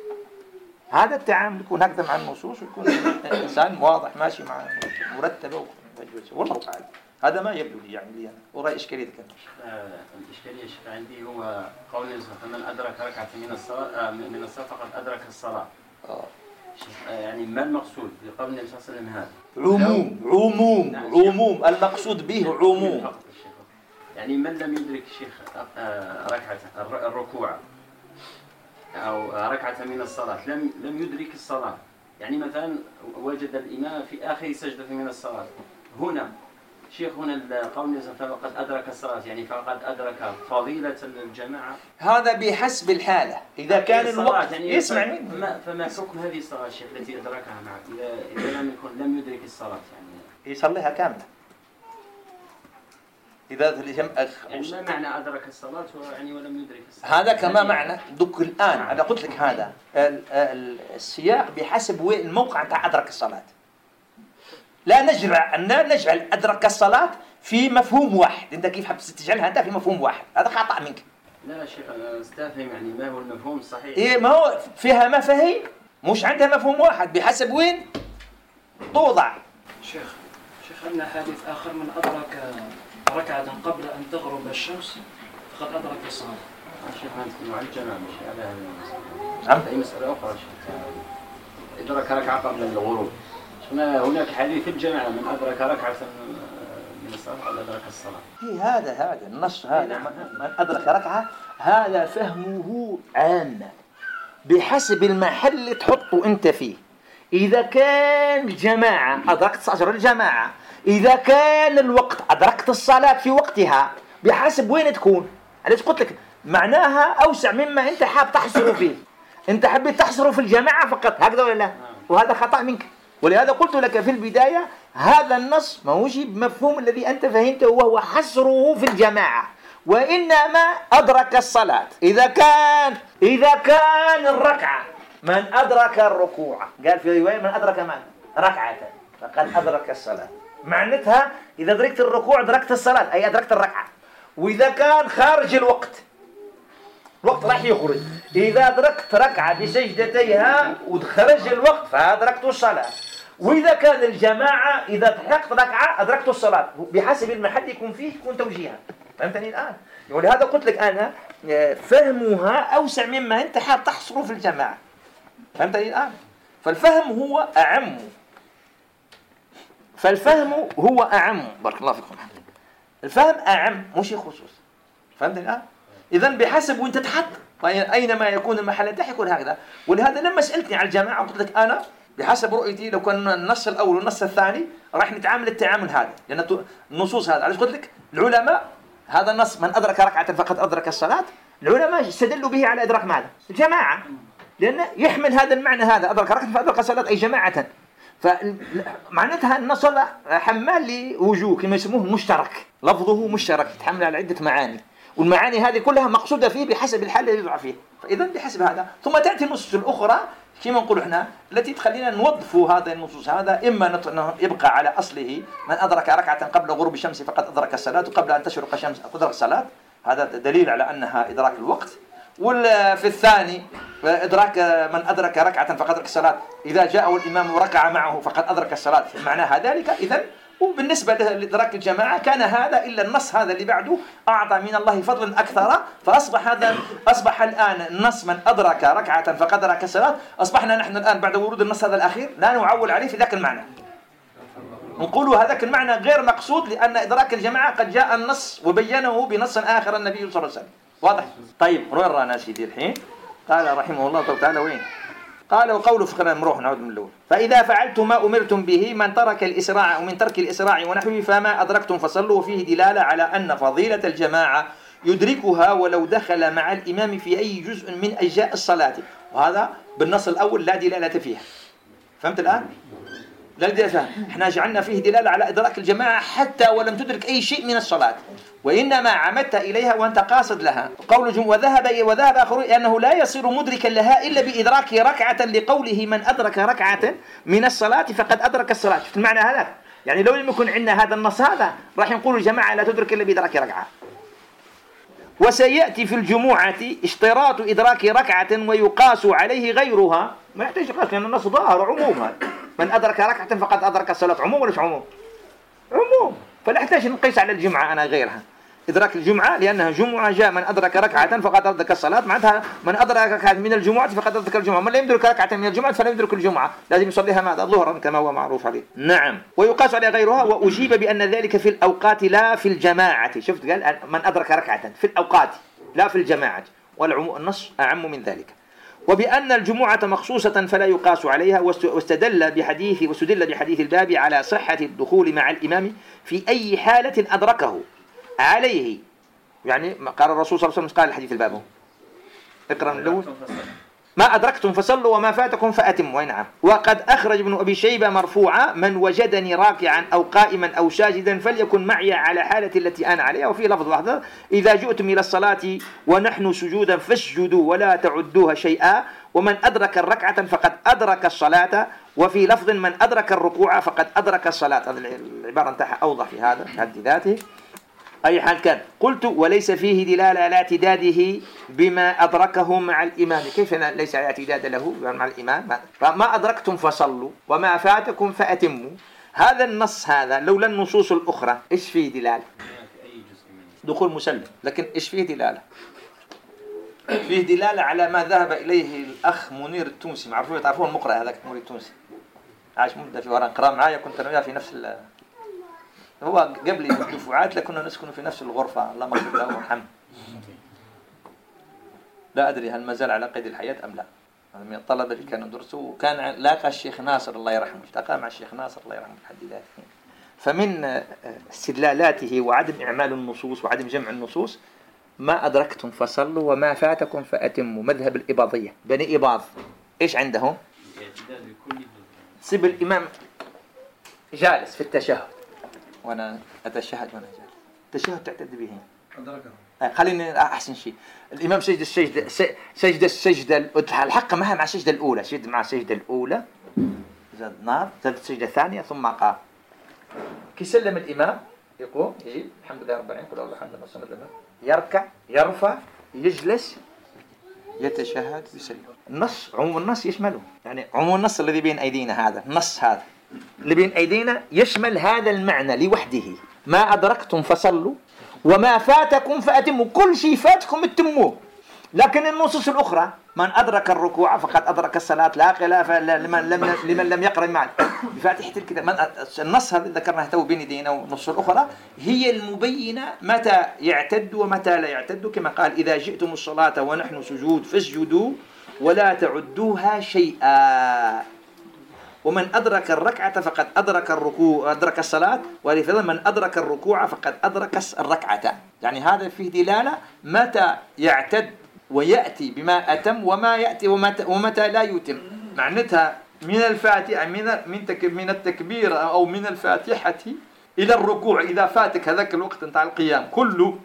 هذا التعامل يكون هكذا مع النصوص ويكون إنسان واضح ماشي مع مرتبة والله أعلم. هذا ما يبدو لي يعني لي أنا ورأي إشكالية كذا. الإشكالية الشيخ عندي هو قول من أدرك ركعة من الصلاة من الصلاة فقد أدرك الصلاة. آه. يعني ما المقصود بقول النبي صلى الله عليه وسلم هذا؟ عموم عموم نعم عموم المقصود به عموم. يعني من لم يدرك الشيخ ركعة الركوع أو ركعة من الصلاة لم لم يدرك الصلاة يعني مثلا وجد الإمام في آخر سجدة من الصلاة هنا شيخ هنا قول فقد أدرك الصلاة يعني فقد أدرك فضيلة الجماعة. هذا بحسب الحالة إذا كان الوقت يعني يسمع منه فما, فما حكم هذه الصلاة الشيخ التي أدركها معك إذا, إذا لم يكن لم يدرك الصلاة يعني يصليها كاملة إذا يعني ما معنى أدرك الصلاة يعني ولم يدرك الصلاة هذا كما معنى دك الآن أنا قلت لك هذا السياق بحسب وين الموقع تاع أدرك الصلاة لا نجعل أن نجعل أدرك الصلاة في مفهوم واحد. أنت كيف حاب تجعلها أنت في مفهوم واحد هذا خطأ منك. لا شيخ أنا استفهم يعني ما هو المفهوم الصحيح. إيه ما هو فيها مفاهيم مش عندها مفهوم واحد بحسب وين توضع. شيخ شيخ عندنا حديث آخر من أدرك ركعة قبل أن تغرب الشمس فقد أدرك الصلاة. شيخ أنت مع الجماعة مش على هذا. نعم. أي مسألة أخرى شيخ. أدرك ركعة قبل الغروب. هناك حديث في الجماعة من أدرك ركعة من الصلاة قبل أدرك الصلاة. هي هذا هذا النص هذا من أدرك ركعة هذا فهمه عام بحسب المحل اللي تحطه أنت فيه. إذا كان الجماعة أدركت أجر الجماعة إذا كان الوقت أدركت الصلاة في وقتها بحسب وين تكون. علاش قلت لك معناها أوسع مما أنت حاب تحصره فيه. أنت حبيت تحصره في الجماعة فقط هكذا ولا لا؟ وهذا خطأ منك ولهذا قلت لك في البداية هذا النص ما هوش بمفهوم الذي أنت فهمته وهو حصره في الجماعة، وإنما أدرك الصلاة إذا كان إذا كان الركعة من أدرك الركوع، قال في رواية من أدرك من ركعة فقد أدرك الصلاة، معناتها إذا أدركت الركوع أدركت الصلاة أي أدركت الركعة. وإذا كان خارج الوقت الوقت راح يخرج، إذا أدركت ركعة بسجدتيها وخرج الوقت فأدركت الصلاة. وإذا كان الجماعة إذا تحققت ركعة أدركت الصلاة، بحسب المحل يكون فيه يكون توجيها. فهمتني الآن؟ ولهذا قلت لك أنا فهمها أوسع مما أنت حاب تحصره في الجماعة. فهمتني الآن؟ فالفهم هو أعم فالفهم هو أعم بارك الله فيكم. الفهم أعم مش خصوص. فهمتني الآن؟ إذن بحسب وأنت تحط أينما يكون المحل تحت يكون هكذا. ولهذا لما سألتني على الجماعة قلت لك أنا بحسب رؤيتي لو كان النص الأول والنص الثاني راح نتعامل التعامل هذا، لأن النصوص هذا علاش قلت لك العلماء هذا النص من أدرك ركعة فقد أدرك الصلاة، العلماء استدلوا به على إدراك ماذا؟ الجماعة، لأنه يحمل هذا المعنى هذا أدرك ركعة فأدرك الصلاة أي جماعة. فمعناتها النص حمال لوجوه كما يسموه مشترك، لفظه مشترك يتحمل على عدة معاني، والمعاني هذه كلها مقصودة فيه بحسب الحال الذي يضع فيه. فإذا بحسب هذا ثم تأتي النصوص الأخرى كما نقول احنا التي تخلينا نوظفوا هذا النصوص هذا، إما يبقى على أصله من أدرك ركعة قبل غروب الشمس فقد أدرك الصلاة وقبل أن تشرق الشمس أدرك الصلاة، هذا دليل على أنها إدراك الوقت. وفي الثاني إدراك من أدرك ركعة فقد أدرك الصلاة إذا جاءه الإمام وركع معه فقد أدرك الصلاة، معناها ذلك. إذن وبالنسبة لإدراك الجماعة كان هذا إلا النص هذا اللي بعده أعطى من الله فضلا أكثر، فأصبح هذا أصبح الآن النص من أدرك ركعة فقد أدرك الصلاة، أصبحنا نحن الآن بعد ورود النص هذا الأخير لا نعول عليه في ذاك المعنى، نقول هذاك المعنى غير مقصود لأن إدراك الجماعة قد جاء النص وبينه بنص آخر النبي صلى الله عليه وسلم. واضح؟ طيب وين رانا سيدي الحين؟ قال رحمه الله تعالى وين؟ قال وقوله فقرا نروح نعود من الأول. فإذا فعلتم ما أمرتم به من ترك الإسراع ومن ترك الإسراع ونحوه فما أدركتم فصلوا، فيه دلالة على أن فضيلة الجماعة يدركها ولو دخل مع الإمام في أي جزء من أجزاء الصلاة، وهذا بالنص الأول لا دلالة فيها. فهمت الآن؟ لا دلالة فيها. احنا جعلنا فيه دلالة على إدراك الجماعة حتى ولم تدرك أي شيء من الصلاة، وإنما عمدت إليها وأنت قاصد لها. قول جم وذهب وذهب آخرون أنه لا يصير مدركا لها إلا بإدراك ركعة، لقوله من أدرك ركعة من الصلاة فقد أدرك الصلاة. شفت المعنى هذا؟ يعني لو لم يكن عندنا هذا النص هذا راح نقول الجماعة لا تدرك إلا بإدراك ركعة. وسيأتي في الجمعة اشتراط إدراك ركعة ويقاس عليه غيرها، ما يحتاج يقاس لأن النص ظاهر عموما، من أدرك ركعة فقد أدرك الصلاة، عموم ولا مش عموم؟ عموم، فلا يحتاج نقيس على الجمعة أنا غيرها. إدراك الجمعة لأنها جمعة جاء من أدرك ركعة فقد أدرك الصلاة، معناتها من أدرك ركعة من الجمعة فقد أدرك الجمعة، من لا يدرك ركعة من الجمعة فلا يدرك الجمعة، لازم يصليها ماذا؟ ظهرا كما هو معروف عليه. نعم. ويقاس على غيرها. وأجيب بأن ذلك في الأوقات لا في الجماعة. شفت قال من أدرك ركعة في الأوقات لا في الجماعة، والعموم النص أعم من ذلك. وبأن الجمعة مخصوصة فلا يقاس عليها. واستدل بحديث واستدل بحديث الباب على صحة الدخول مع الإمام في أي حالة أدركه عليه، يعني قال الرسول صلى الله عليه وسلم قال الحديث الباب اقرأ من الأول ما أدركتم فصلوا وما فاتكم فأتموا. نعم. وقد أخرج ابن أبي شيبة مرفوعا من وجدني راكعا أو قائما أو ساجدا فليكن معي على حالة التي أنا عليها. وفي لفظ واحد إذا جئتم إلى الصلاة ونحن سجودا فاسجدوا ولا تعدوها شيئا، ومن أدرك الركعة فقد أدرك الصلاة. وفي لفظ من أدرك الركوع فقد أدرك الصلاة. هذه العبارة انتهى أوضح في هذا حد ذاته. أي حال كان. قلت وليس فيه دلالة على اعتداده بما أدركه مع الإمام. كيف ليس على اعتداد له مع الإمام؟ فما أدركتم فصلوا وما فاتكم فأتموا. هذا النص هذا لولا النصوص الأخرى إيش فيه دلالة؟ دخول مسلم. لكن إيش فيه دلالة؟ فيه دلالة على ما ذهب إليه الأخ منير التونسي. معروفين تعرفون المقرأ هذاك منير التونسي، عاش مدة في ورا قرأ معايا، كنت أنا في نفس ال هو قبل الدفعات لكنا نسكن في نفس الغرفة، الله يغفر له ويرحمه. لا أدري هل ما زال على قيد الحياة أم لا. هذا من الطلبة اللي كانوا درسوا، وكان لاقى الشيخ ناصر الله يرحمه، التقى مع الشيخ ناصر الله يرحمه في حد ذاته. فمن استدلالاته وعدم إعمال النصوص وعدم جمع النصوص ما أدركتم فصلوا وما فاتكم فأتموا. مذهب الإباضية، بني إباض إيش عندهم؟ تصيب الإمام جالس في التشهد وأنا أتشهد وأنا جالس، التشهد تعتد به. أدركه. خليني أحسن شيء، الإمام سجد السجدة سجد السجدة الحق معها مع السجدة الأولى، سجد مع السجدة الأولى زاد نار، زاد السجدة الثانية ثم قام. كي سلم الإمام يقوم يجيب الحمد لله رب العالمين كل الله الحمد لله، يركع يرفع يجلس يتشهد ويسلم. النص عموم النص يشمله، يعني عموم النص الذي بين أيدينا هذا النص هذا اللي بين أيدينا يشمل هذا المعنى لوحده. ما أدركتم فصلوا وما فاتكم فأتموا، كل شيء فاتكم اتموه. لكن النصوص الأخرى من أدرك الركوع فقد أدرك الصلاة لا خلاف لمن لم لمن لم يقرأ معه بفاتحة الكتاب. النص هذا ذكرناه تو بين يدينا، والنصوص الأخرى هي المبينة متى يعتد ومتى لا يعتد، كما قال إذا جئتم الصلاة ونحن سجود فاسجدوا ولا تعدوها شيئا. ومن أدرك الركعة فقد أدرك الركوع أدرك الصلاة، ولفضل من أدرك الركوع فقد أدرك الركعة. يعني هذا فيه دلالة متى يعتد ويأتي بما أتم وما يأتي ومتى, ومتى لا يتم. معناتها من الفاتحة من من من التكبير أو من الفاتحة إلى الركوع إذا فاتك هذاك الوقت نتاع القيام كله،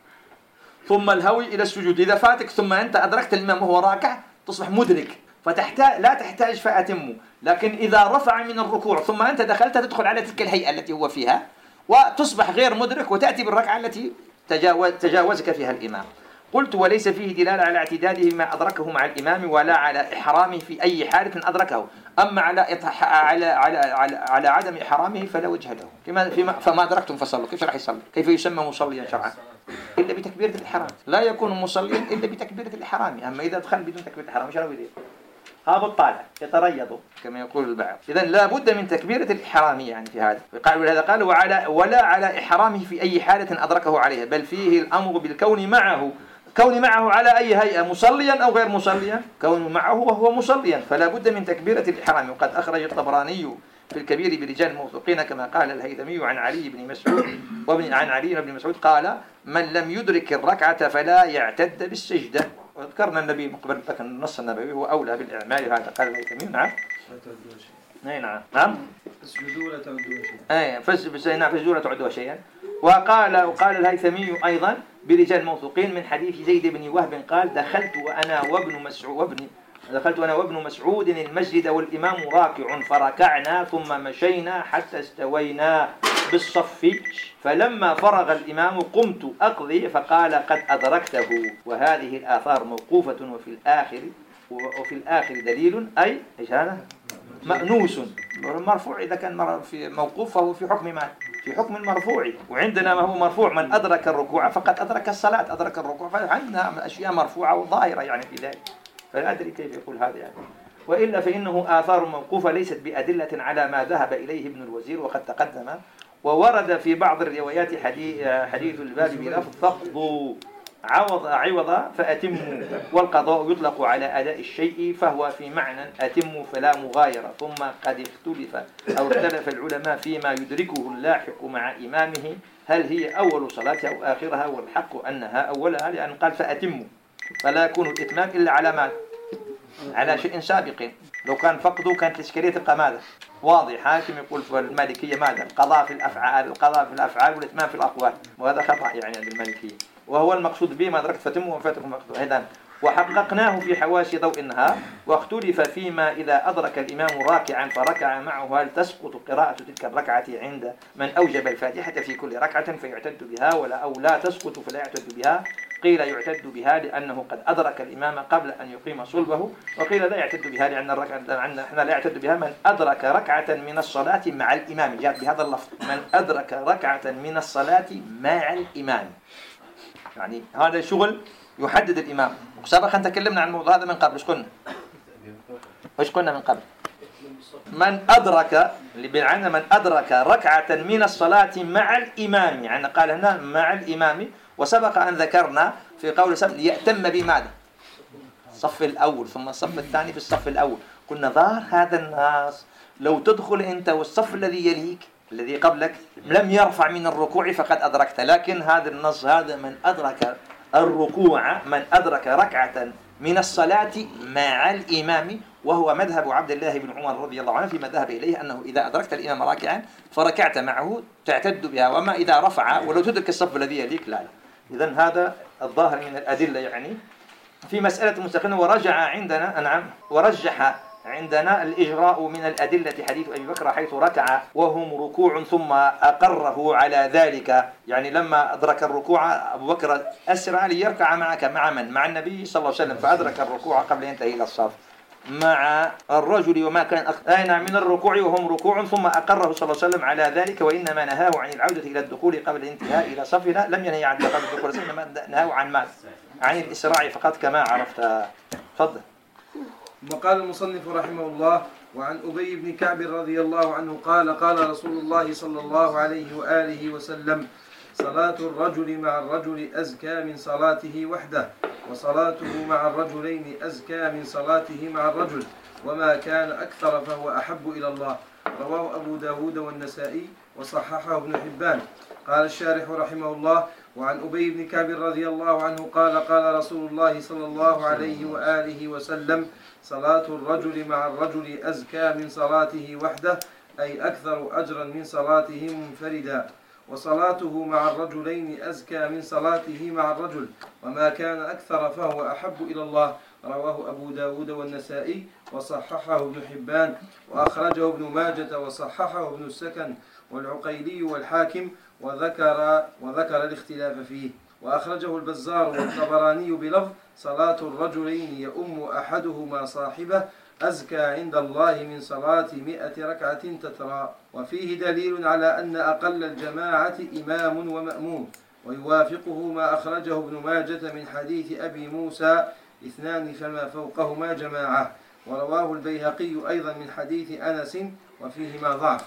ثم الهوي إلى السجود إذا فاتك، ثم أنت أدركت الإمام وهو راكع تصبح مدرك فتحتاج لا تحتاج فأتمه. لكن إذا رفع من الركوع ثم أنت دخلت تدخل على تلك الهيئة التي هو فيها وتصبح غير مدرك وتأتي بالركعة التي تجاوز تجاوزك فيها الإمام. قلت وليس فيه دلالة على اعتداده بما أدركه مع الإمام ولا على إحرامه في أي حالة أدركه. أما على على على على, على عدم إحرامه فلا وجه له. فيما فيما فما أدركتم فصلوا. كيف راح يصلي؟ كيف يسمى مصليا شرعا؟ إلا بتكبيرة الإحرام. لا يكون مصليا إلا بتكبيرة الإحرام. أما إذا دخل بدون تكبيرة الإحرام شنو يدير؟ هذا الطالع يتريض كما يقول البعض. إذن لا بد من تكبيرة الإحرام يعني في هذا. قال ولهذا قال وعلى ولا على إحرامه في أي حالة أدركه عليها، بل فيه الأمر بالكون معه. كون معه على أي هيئة، مصليا أو غير مصليا، كون معه وهو مصليا فلا بد من تكبيرة الإحرام. وقد أخرج الطبراني في الكبير برجال موثوقين كما قال الهيثمي عن علي بن مسعود وابن عن علي بن مسعود قال من لم يدرك الركعة فلا يعتد بالسجدة. وذكرنا النبي مقبل لكن النص النبوي هو أولى بالإعمال، هذا قال الهيثمي. نعم أي نعم نعم فاسجدوا ولا تعدوا شيئا. أي فاسجدوا ولا تعدوا شيئا. وقال وقال الهيثمي أيضا برجال موثوقين من حديث زيد بن وهب قال دخلت وأنا وابن مسعود وابن دخلت أنا وابن مسعود المسجد والإمام راكع فركعنا ثم مشينا حتى استوينا بالصف، فلما فرغ الإمام قمت أقضي فقال قد أدركته. وهذه الآثار موقوفة وفي الآخر وفي الآخر دليل أي إيش هذا؟ مأنوس. مرفوع إذا كان في موقوف فهو في حكم ما في حكم المرفوع، وعندنا ما هو مرفوع من أدرك الركوع فقد أدرك الصلاة أدرك الركوع، فعندنا أشياء مرفوعة وظاهرة يعني في ذلك، فلا أدري كيف يقول هذا يعني. وإلا فإنه آثار موقوفة ليست بأدلة على ما ذهب إليه ابن الوزير وقد تقدم. وورد في بعض الروايات حديث, حديث الباب بلفظ فقضوا عوض عوض فأتموا، والقضاء يطلق على أداء الشيء فهو في معنى أتموا فلا مغايرة. ثم قد اختلف أو اختلف العلماء فيما يدركه اللاحق مع إمامه هل هي أول صلاة أو آخرها، والحق أنها أولها لأن قال فأتموا، فلا يكون الإتمام إلا على ما على شيء سابق. لو كان فقده كانت الإشكالية تبقى ماذا؟ واضح. حاكم يقول في المالكية ماذا؟ القضاء في الأفعال القضاء في الأفعال والإتمام في الأقوال، وهذا خطأ يعني عند المالكية، وهو المقصود به ما أدركت فتموا وفاتكم مقصود. إذن وحققناه في حواشي ضوء النهار. واختلف فيما إذا أدرك الإمام راكعا فركع معه هل تسقط قراءة تلك الركعة عند من أوجب الفاتحة في كل ركعة فيعتد بها، ولا أو لا تسقط فلا يعتد بها. قيل يعتد بها لأنه قد أدرك الإمام قبل أن يقيم صلبه، وقيل لا يعتد بها لأن الركعة لأن احنا لا يعتد بها من أدرك ركعة من الصلاة مع الإمام. جاءت بهذا اللفظ من أدرك ركعة من الصلاة مع الإمام، يعني هذا شغل يحدد الإمام. وسابقا تكلمنا عن الموضوع هذا من قبل. ايش قلنا؟ ايش قلنا من قبل؟ من أدرك اللي بالعنا من أدرك ركعة من الصلاة مع الإمام، يعني قال هنا مع الإمام. وسبق أن ذكرنا في قول سبب ليأتم بماذا؟ الصف الأول ثم الصف الثاني في الصف الأول. قلنا ظاهر هذا الناس لو تدخل أنت والصف الذي يليك الذي قبلك لم يرفع من الركوع فقد أدركت، لكن هذا النص هذا من أدرك الركوع من أدرك ركعة من الصلاة مع الإمام، وهو مذهب عبد الله بن عمر رضي الله عنه، فيما ذهب إليه أنه إذا أدركت الإمام راكعا فركعت معه تعتد بها، وما إذا رفع ولو تدرك الصف الذي يليك لا لا. إذن هذا الظاهر من الأدلة يعني في مسألة مستقلة. ورجع عندنا نعم ورجح عندنا الإجراء من الأدلة حديث أبي بكر حيث ركع وهم ركوع ثم أقره على ذلك، يعني لما أدرك الركوع أبو بكر أسرع ليركع معك مع من؟ مع النبي صلى الله عليه وسلم، فأدرك الركوع قبل أن ينتهي إلى الصف مع الرجل وما كان أين من الركوع وهم ركوع ثم أقره صلى الله عليه وسلم على ذلك، وإنما نهاه عن العودة إلى الدخول قبل الانتهاء إلى صفنا، لم ينهي عن قبل الدخول، إنما نهاه عن ماذا؟ عن الإسراع فقط كما عرفت. تفضل. وقال المصنف رحمه الله: وعن أبي بن كعب رضي الله عنه قال: قال رسول الله صلى الله عليه وآله وسلم: صلاة الرجل مع الرجل أزكى من صلاته وحده، وصلاته مع الرجلين أزكى من صلاته مع الرجل، وما كان أكثر فهو أحب إلى الله. رواه أبو داود والنسائي وصححه ابن حبان. قال الشارح رحمه الله: وعن أبي بن كعب رضي الله عنه قال: قال رسول الله صلى الله عليه وآله وسلم: صلاة الرجل مع الرجل أزكى من صلاته وحده، أي أكثر أجرا من صلاته منفردا، وصلاته مع الرجلين أزكى من صلاته مع الرجل، وما كان أكثر فهو أحب إلى الله. رواه أبو داود والنسائي وصححه ابن حبان، وأخرجه ابن ماجة وصححه ابن السكن والعقيلي والحاكم، وذكر وذكر الاختلاف فيه. وأخرجه البزار والطبراني بلفظ: صلاة الرجلين يؤم أحدهما صاحبه أزكى عند الله من صلاة مئة ركعة تترى. وفيه دليل على أن أقل الجماعة إمام ومأموم، ويوافقه ما أخرجه ابن ماجة من حديث أبي موسى: اثنان فما فوقهما جماعة. ورواه البيهقي أيضا من حديث أنس وفيهما ضعف.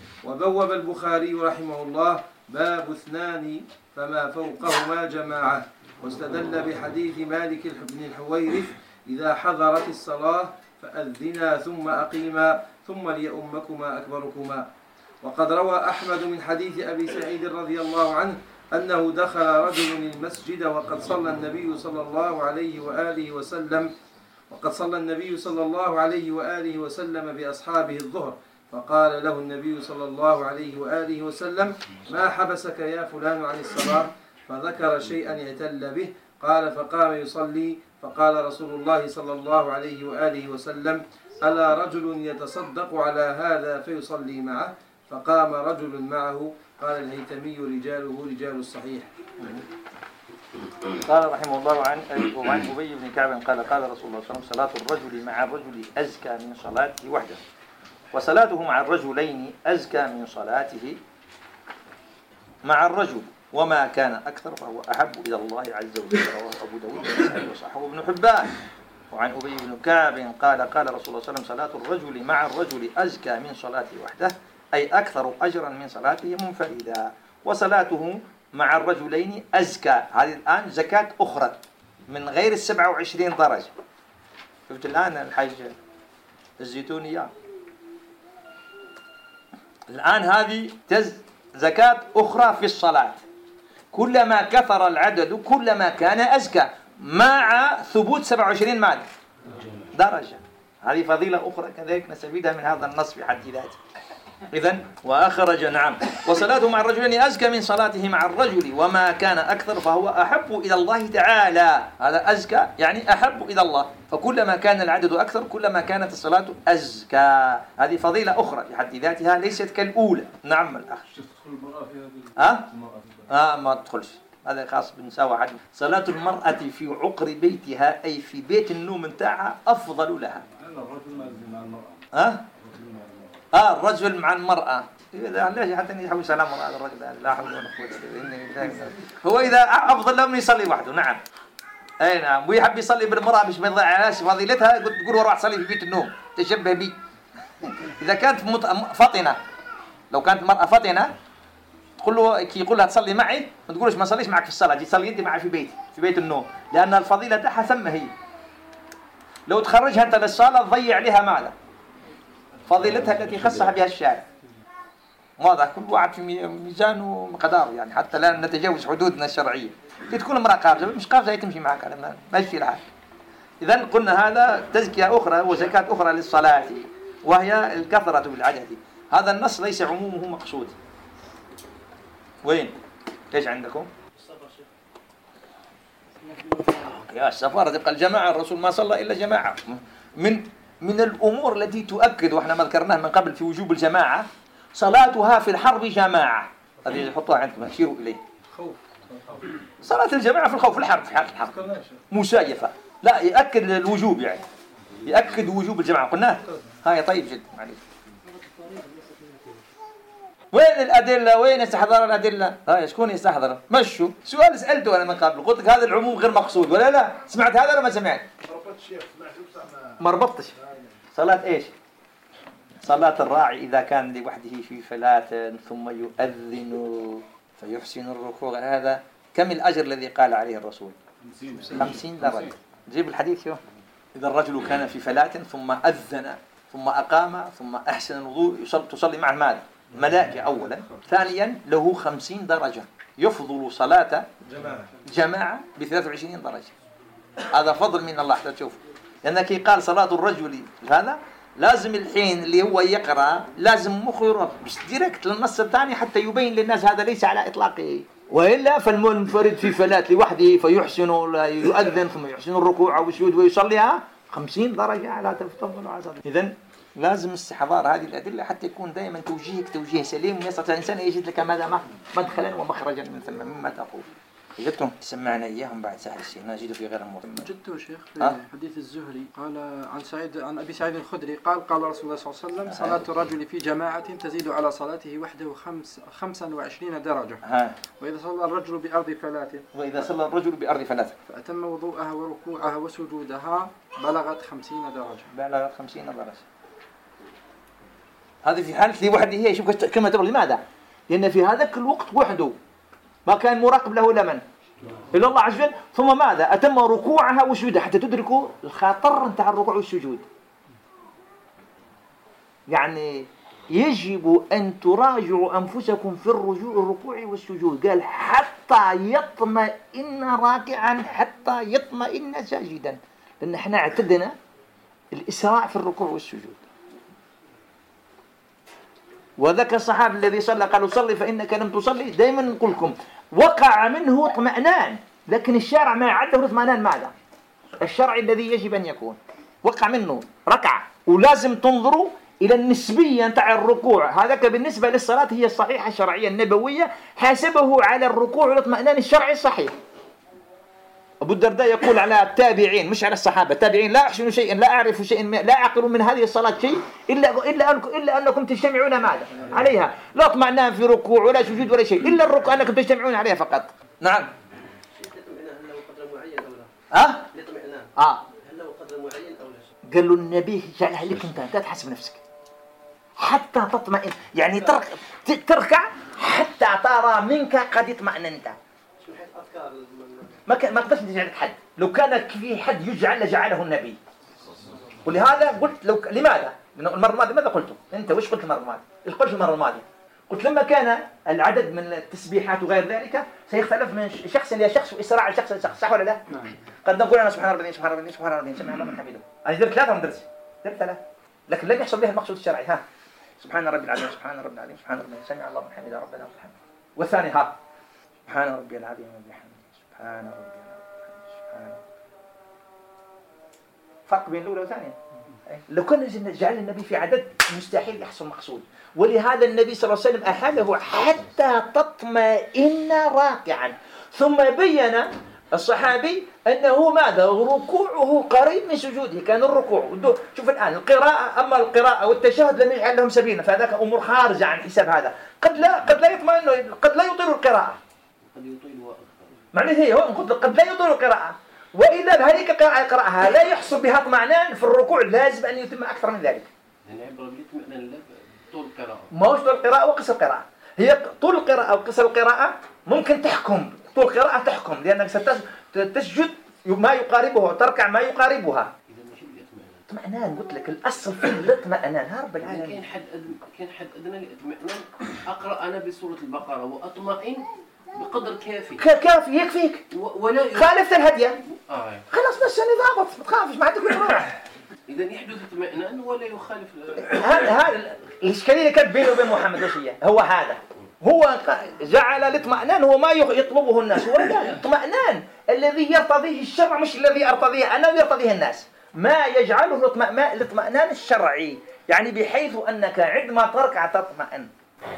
وبوب البخاري رحمه الله: باب اثنان فما فوقهما جماعة، واستدل بحديث مالك بن الحويرث: إذا حضرت الصلاة فأذنا ثم أقيما ثم ليؤمكما أكبركما. وقد روى أحمد من حديث أبي سعيد رضي الله عنه أنه دخل رجل المسجد وقد صلى النبي صلى الله عليه وآله وسلم وقد صلى النبي صلى الله عليه وآله وسلم بأصحابه الظهر، فقال له النبي صلى الله عليه وآله وسلم: ما حبسك يا فلان عن الصلاة؟ فذكر شيئا يتل به، قال: فقام يصلي، فقال رسول الله صلى الله عليه وآله وسلم: ألا رجل يتصدق على هذا فيصلي معه؟ فقام رجل معه. قال الهيثمي: رجاله رجال الصحيح. قال رحمه الله عن عن أبي بن كعب قال: قال رسول الله صلى الله عليه وسلم: صلاة الرجل مع الرجل أزكى من صلاته وحده، وصلاته مع الرجلين أزكى من صلاته مع الرجل، وما كان أكثر فهو أحب إلى الله عز وجل. رواه أبو داود والنسائي وصححه ابن حبان. وعن أبي بن كعب قال: قال رسول الله صلى الله عليه وسلم: صلاة الرجل مع الرجل أزكى من صلاته وحده، أي أكثر أجرا من صلاته منفردا، وصلاته مع الرجلين أزكى. هذه الآن زكاة أخرى من غير السبعة وعشرين درجة. شفت الآن الحاج الزيتونية؟ الآن هذه تز زكاة أخرى في الصلاة، كلما كثر العدد كلما كان أزكى، مع ثبوت سبعة وعشرين مادة درجة. هذه فضيلة أخرى كذلك نستفيدها من هذا النص في حد ذاته. إذن وأخرج نعم وصلاته مع الرجلين أزكى من صلاته مع الرجل، وما كان أكثر فهو أحب إلى الله تعالى. هذا أزكى يعني أحب إلى الله، فكلما كان العدد أكثر كلما كانت الصلاة أزكى. هذه فضيلة أخرى في حد ذاتها ليست كالأولى. نعم الأخ. ها؟ آه ما تدخلش، هذا خاص بالنساء وحد. صلاة المرأة في عقر بيتها أي في بيت النوم نتاعها أفضل لها. ها؟ آه الرجل مع المرأة. ليش حتى يحوس على مرأة الرجل؟ لا حول ولا قوة إلا بالله. هو إذا أفضل له من يصلي وحده. نعم. أي نعم. ويحب يصلي بالمرأة مش ما يضيعش فضيلتها، تقول وراح تصلي في بيت النوم تشبه بي. إذا كانت فطنة، لو كانت المرأة فطنة تقول له كي يقول لها تصلي معي ما تقولش ما صليش معك في الصلاة، جي تصلي أنت معي في بيتي في بيت النوم، لأن الفضيلة تاعها ثم هي. لو تخرجها أنت للصلاة تضيع عليها ماذا؟ فضيلتها التي خصها بها الشارع. واضح، كل واحد في ميزان ومقدار، يعني حتى لا نتجاوز حدودنا الشرعية. تكون امرأة قابزة مش قابزة هي تمشي معك، على ما ماشي الحال. إذن قلنا هذا تزكية أخرى وزكاة أخرى للصلاة وهي الكثرة بالعدد. هذا النص ليس عمومه مقصود. وين؟ إيش عندكم؟ يا السفارة تبقى الجماعة، الرسول ما صلى إلا جماعة. من من الأمور التي تؤكد، وإحنا ما ذكرناه من قبل في وجوب الجماعة، صلاتها في الحرب جماعة. هذه يحطوها عندكم أشيروا إليه. صلاة الجماعة في الخوف في الحرب في حالة الحرب مسايفة، لا يأكد الوجوب، يعني يأكد وجوب الجماعة. قلناه هاي طيب جدا. معليش وين الأدلة؟ وين استحضار الأدلة؟ هاي شكون يستحضر؟ مشوا. سؤال سألته أنا من قبل، قلت لك هذا العموم غير مقصود ولا لا؟ سمعت هذا ولا ما سمعت؟ ما ربطتش. صلاة إيش؟ صلاة الراعي إذا كان لوحده في فلاة ثم يؤذن فيحسن الركوع، هذا كم الأجر الذي قال عليه الرسول؟ خمسين درجة. جيب الحديث شو؟ إذا الرجل كان في فلاة ثم أذن ثم أقام ثم أحسن الوضوء تصلي معه ماذا؟ ملائكة أولا، ثانيا له خمسين درجة، يفضل صلاة جماعة بثلاثة وعشرين درجة. هذا فضل من الله حتى تشوف، لأنك قال صلاة الرجل هذا لازم الحين اللي هو يقرأ لازم مخه يروح ديركت للنص الثاني حتى يبين للناس هذا ليس على إطلاقه، وإلا فالمنفرد في فلاة لوحده فيحسن يؤذن ثم يحسن الركوع والسجود ويصليها خمسين درجة على تفضل على ذلك. إذن لازم استحضار هذه الأدلة حتى يكون دائما توجيهك توجيه سليم ويستطيع الإنسان يجد لك ماذا مدخلا ومخرجا من ثم مما تقول. جدتم سمعنا إياهم بعد سهل السين نجد في غير المهم. جدته شيخ في أه؟ حديث الزهري قال عن سعيد عن أبي سعيد الخدري قال قال رسول الله صلى الله عليه وسلم صلاة الرجل في جماعة تزيد على صلاته وحده خمس خمسا وعشرين درجة. ها. وإذا صلى الرجل بأرض فلاة وإذا صلى الرجل بأرض فلاة فأتم وضوءها وركوعها وسجودها بلغت خمسين درجة. بلغت خمسين درجة. هذه في حالة لوحده هي. شوف كما تقول لماذا؟ لأن في هذاك الوقت وحده ما كان مراقب له إلا من؟ إلا الله عز وجل. ثم ماذا؟ أتم ركوعها وسجودها حتى تدركوا الخاطر نتاع الركوع والسجود. يعني يجب أن تراجعوا أنفسكم في الرجوع الركوع والسجود. قال حتى يطمئن راكعا حتى يطمئن ساجدا، لأن احنا اعتدنا الإسراع في الركوع والسجود. وذاك الصحابي الذي صلى قالوا صلي فإنك لم تصلي. دائما نقول لكم وقع منه اطمئنان، لكن الشارع ما عده اطمئنان. ماذا؟ الشرع الذي يجب أن يكون وقع منه ركعة. ولازم تنظروا إلى النسبية نتاع الركوع. هذاك بالنسبة للصلاة هي الصحيحة الشرعية النبوية، حاسبه على الركوع والاطمئنان الشرعي الصحيح. أبو الدرداء يقول على التابعين مش على الصحابة، التابعين لا أحسن شيئا لا أعرف شيئا لا أعقل من هذه الصلاة شيء إلا إلا أنكم إلا أنكم تجتمعون ماذا عليها، لا اطمئنان في ركوع ولا سجود ولا شيء إلا الركوع أنكم تجتمعون عليها فقط. نعم. هل له قدر معين أو لا؟ ها؟ أه؟ الاطمئنان. آه. هل له قدر معين أو لا؟ قال له النبي جعلها لك أنت، أنت تحسب نفسك حتى تطمئن، يعني ترك تركع حتى ترى منك قد اطمأننت. ما كان ما قدرش يجعل حد، لو كان في حد يجعل لجعله النبي. ولهذا قلت لو ك... لماذا؟ المرة الماضية ماذا قلت؟ أنت وش قلت المرة الماضية؟ إيش قلت المرة الماضية؟ قلت لما كان العدد من التسبيحات وغير ذلك سيختلف من شخص إلى شخص وإسراع شخص إلى شخص، صح ولا لا؟ قد نقول أنا سبحان ربي سبحان ربي سبحان ربي سمع الله من حمده. أنا درت ثلاثة من درس درت ثلاثة، لكن لم يحصل بها المقصود الشرعي. ها سبحان ربي العظيم سبحان ربي العظيم سبحان ربي سمع الله من حمده ربنا ولك الحمد. والثاني ها سبحان ربي العظيم وبحمده سبحان ربي العظيم سبحان. فرق بين الأولى والثانية. لو كان جعل النبي في عدد مستحيل يحصل مقصود، ولهذا النبي صلى الله عليه وسلم أحاله حتى تطمئن راكعا. ثم بين الصحابي أنه ماذا؟ ركوعه قريب من سجوده، كان الركوع. شوف الآن القراءة، أما القراءة والتشهد لم يجعل لهم سبيلا، فهذاك أمور خارجة عن حساب هذا. قد لا قد لا يطمئن، قد لا يطيل القراءة. قد يطيل معنى هي هو قلت قد لا يطيل القراءة، وإلا بهذيك القراءة يقرأها لا يحصل بها اطمئنان في الركوع، لازم أن يتم أكثر من ذلك. يعني عبارة بالاطمئنان لا طول القراءة. ما هوش طول القراءة وقصر القراءة. هي طول القراءة وقصر القراءة ممكن تحكم، طول القراءة تحكم لأنك ستسجد ما يقاربها وتركع ما يقاربها. إذا ماشي بالاطمئنان. اطمئنان قلت لك الأصل في الاطمئنان. ها رب العالمين. كاين حد أدنى كاين حد أدنى للاطمئنان. أقرأ أنا بسورة البقرة وأطمئن بقدر كافي كافي يكفيك ولا خالفت الهدي آه. خلاص بس أنا ضابط ما تخافش ما عندك مشكلة. إذا يحدث اطمئنان ولا يخالف هذا هذا الإشكالية اللي كانت بينه وبين محمد وش هي؟ هو هذا هو جعل الاطمئنان هو ما يطلبه الناس، هو الاطمئنان الذي يرتضيه الشرع مش الذي يرتضيه أنا ويرتضيه الناس. ما يجعله الاطمئنان الشرعي يعني بحيث أنك عندما تركع تطمئن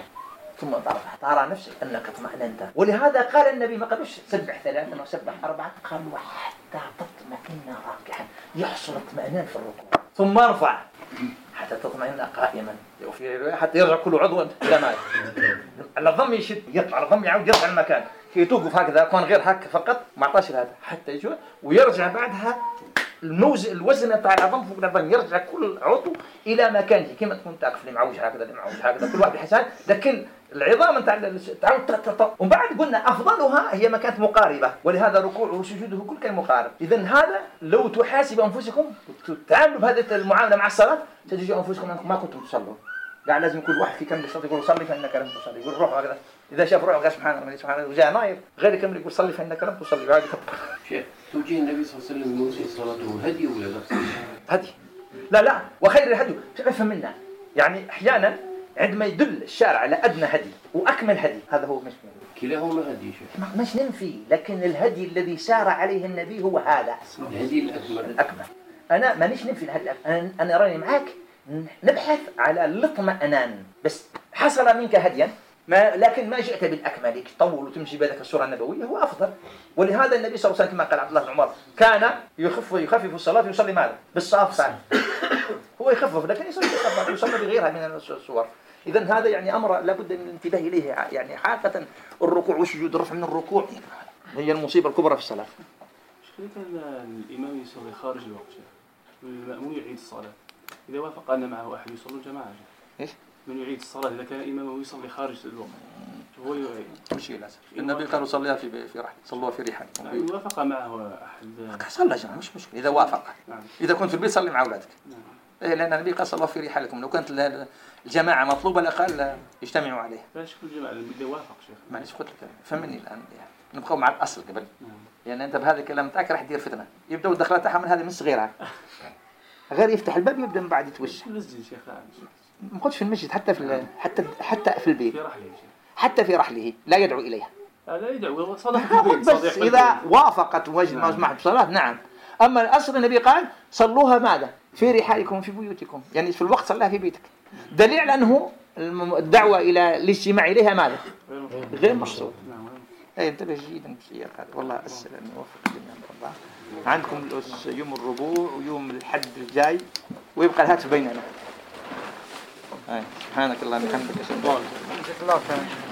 ثم ترى نفسك أنك اطمئننت. ولهذا قال النبي ما قالوش سبح ثلاثا وسبح أربعة، قالوا حتى تطمئن راكعا يحصل اطمئنان في الركوع ثم ارفع حتى تطمئن قائما حتى يرجع كل عضو إلى ما الضم يشد يطلع الضم يعود يرجع المكان كي توقف هكذا كون غير هكا فقط ما عطاش هذا حتى يجوا ويرجع بعدها الموز الوزن تاع العظم فوق العظم يرجع كل عضو الى مكانه كما تكون تاكل اللي معوج هكذا اللي معوج هكذا كل واحد بحساب، لكن العظام تاع تعود. ومن بعد قلنا افضلها هي ما كانت مقاربه، ولهذا ركوعه وسجوده كل كان مقارب. اذا هذا لو تحاسب انفسكم وتتعاملوا بهذه المعامله مع الصلاه تجدوا انفسكم انكم ما كنتم تصلوا. قاعد لازم كل واحد يكمل الصلاه يقول صلي فانك لم تصلي، يقول روح هكذا اذا شاف روحه قال سبحان الله سبحان الله وجاء ناير غير يكمل يقول صلي فانك لم تصلي. بعد شيخ توجيه النبي صلى الله عليه وسلم موسى صلاته هدي ولا لا؟ هدي لا لا وخير الهدي افهم منا يعني احيانا عندما يدل الشارع على ادنى هدي واكمل هدي هذا هو مش كلاهما هدي شيخ مش ننفي، لكن الهدي الذي سار عليه النبي هو هذا الهدي الاكمل الاكمل. انا مانيش ننفي الهدي انا انا راني معاك نبحث على الاطمئنان بس حصل منك هديا ما لكن ما جئت بالاكمل تطول وتمشي بهذيك الصوره النبويه هو افضل. ولهذا النبي صلى الله عليه وسلم كما قال عبد الله بن عمر كان يخف يخفف الصلاه ويصلي ماذا بالصافات هو يخفف لكن يصلي بالصافات يصلي بغيرها من الصور. اذا هذا يعني امر لابد من الانتباه اليه يعني حقيقه الركوع والسجود الرفع من الركوع هي المصيبه الكبرى في الصلاه. مشكلة الامام يصلي خارج الوقت والمأموم يعيد الصلاه اذا وافق ان معه احد يصلي جماعه ايش من يعيد الصلاه اذا كان امامه يصلي خارج الوقت هو يعيد مش لازم. النبي قالوا صليها في في رحل صلوها في رحال إذا وافق معه احد صلى جماعه مش مشكله اذا وافق. نعم. اذا كنت في البيت صلي مع اولادك. نعم. إيه لان النبي قال صلوا في رحالكم لو كانت الجماعه مطلوبه لقال يجتمعوا عليه. فاش كل جماعه اذا وافق شيخ معليش قلت لك فهمني الان يعني نبقاو مع الاصل قبل نعم. يعني انت بهذا الكلام تاعك راح دير فتنه يبداو الدخلات تاعها من هذه من صغيرها غير يفتح الباب يبدا من بعد يتوش. في المسجد شيخ ما قلتش في المسجد حتى في حتى حتى في البيت في رحله شيخ حتى في رحله لا يدعو اليها. لا يدعو صلاة في البيت بس اذا وافقت وجه مع الصلاه نعم. اما الاصل النبي قال صلوها ماذا في رحالكم في بيوتكم يعني في الوقت صلاها في بيتك دليل على انه الدعوه الى الاجتماع اليها ماذا غير مشروع. اي انتبه جيدا بالسياق هذا والله اسال ان يوفق جميعا الله. عندكم يوم الربوع ويوم الحد الجاي ويبقى الهاتف بيننا. سبحانك اللهم وبحمدك اشهد ان لا اله الا انت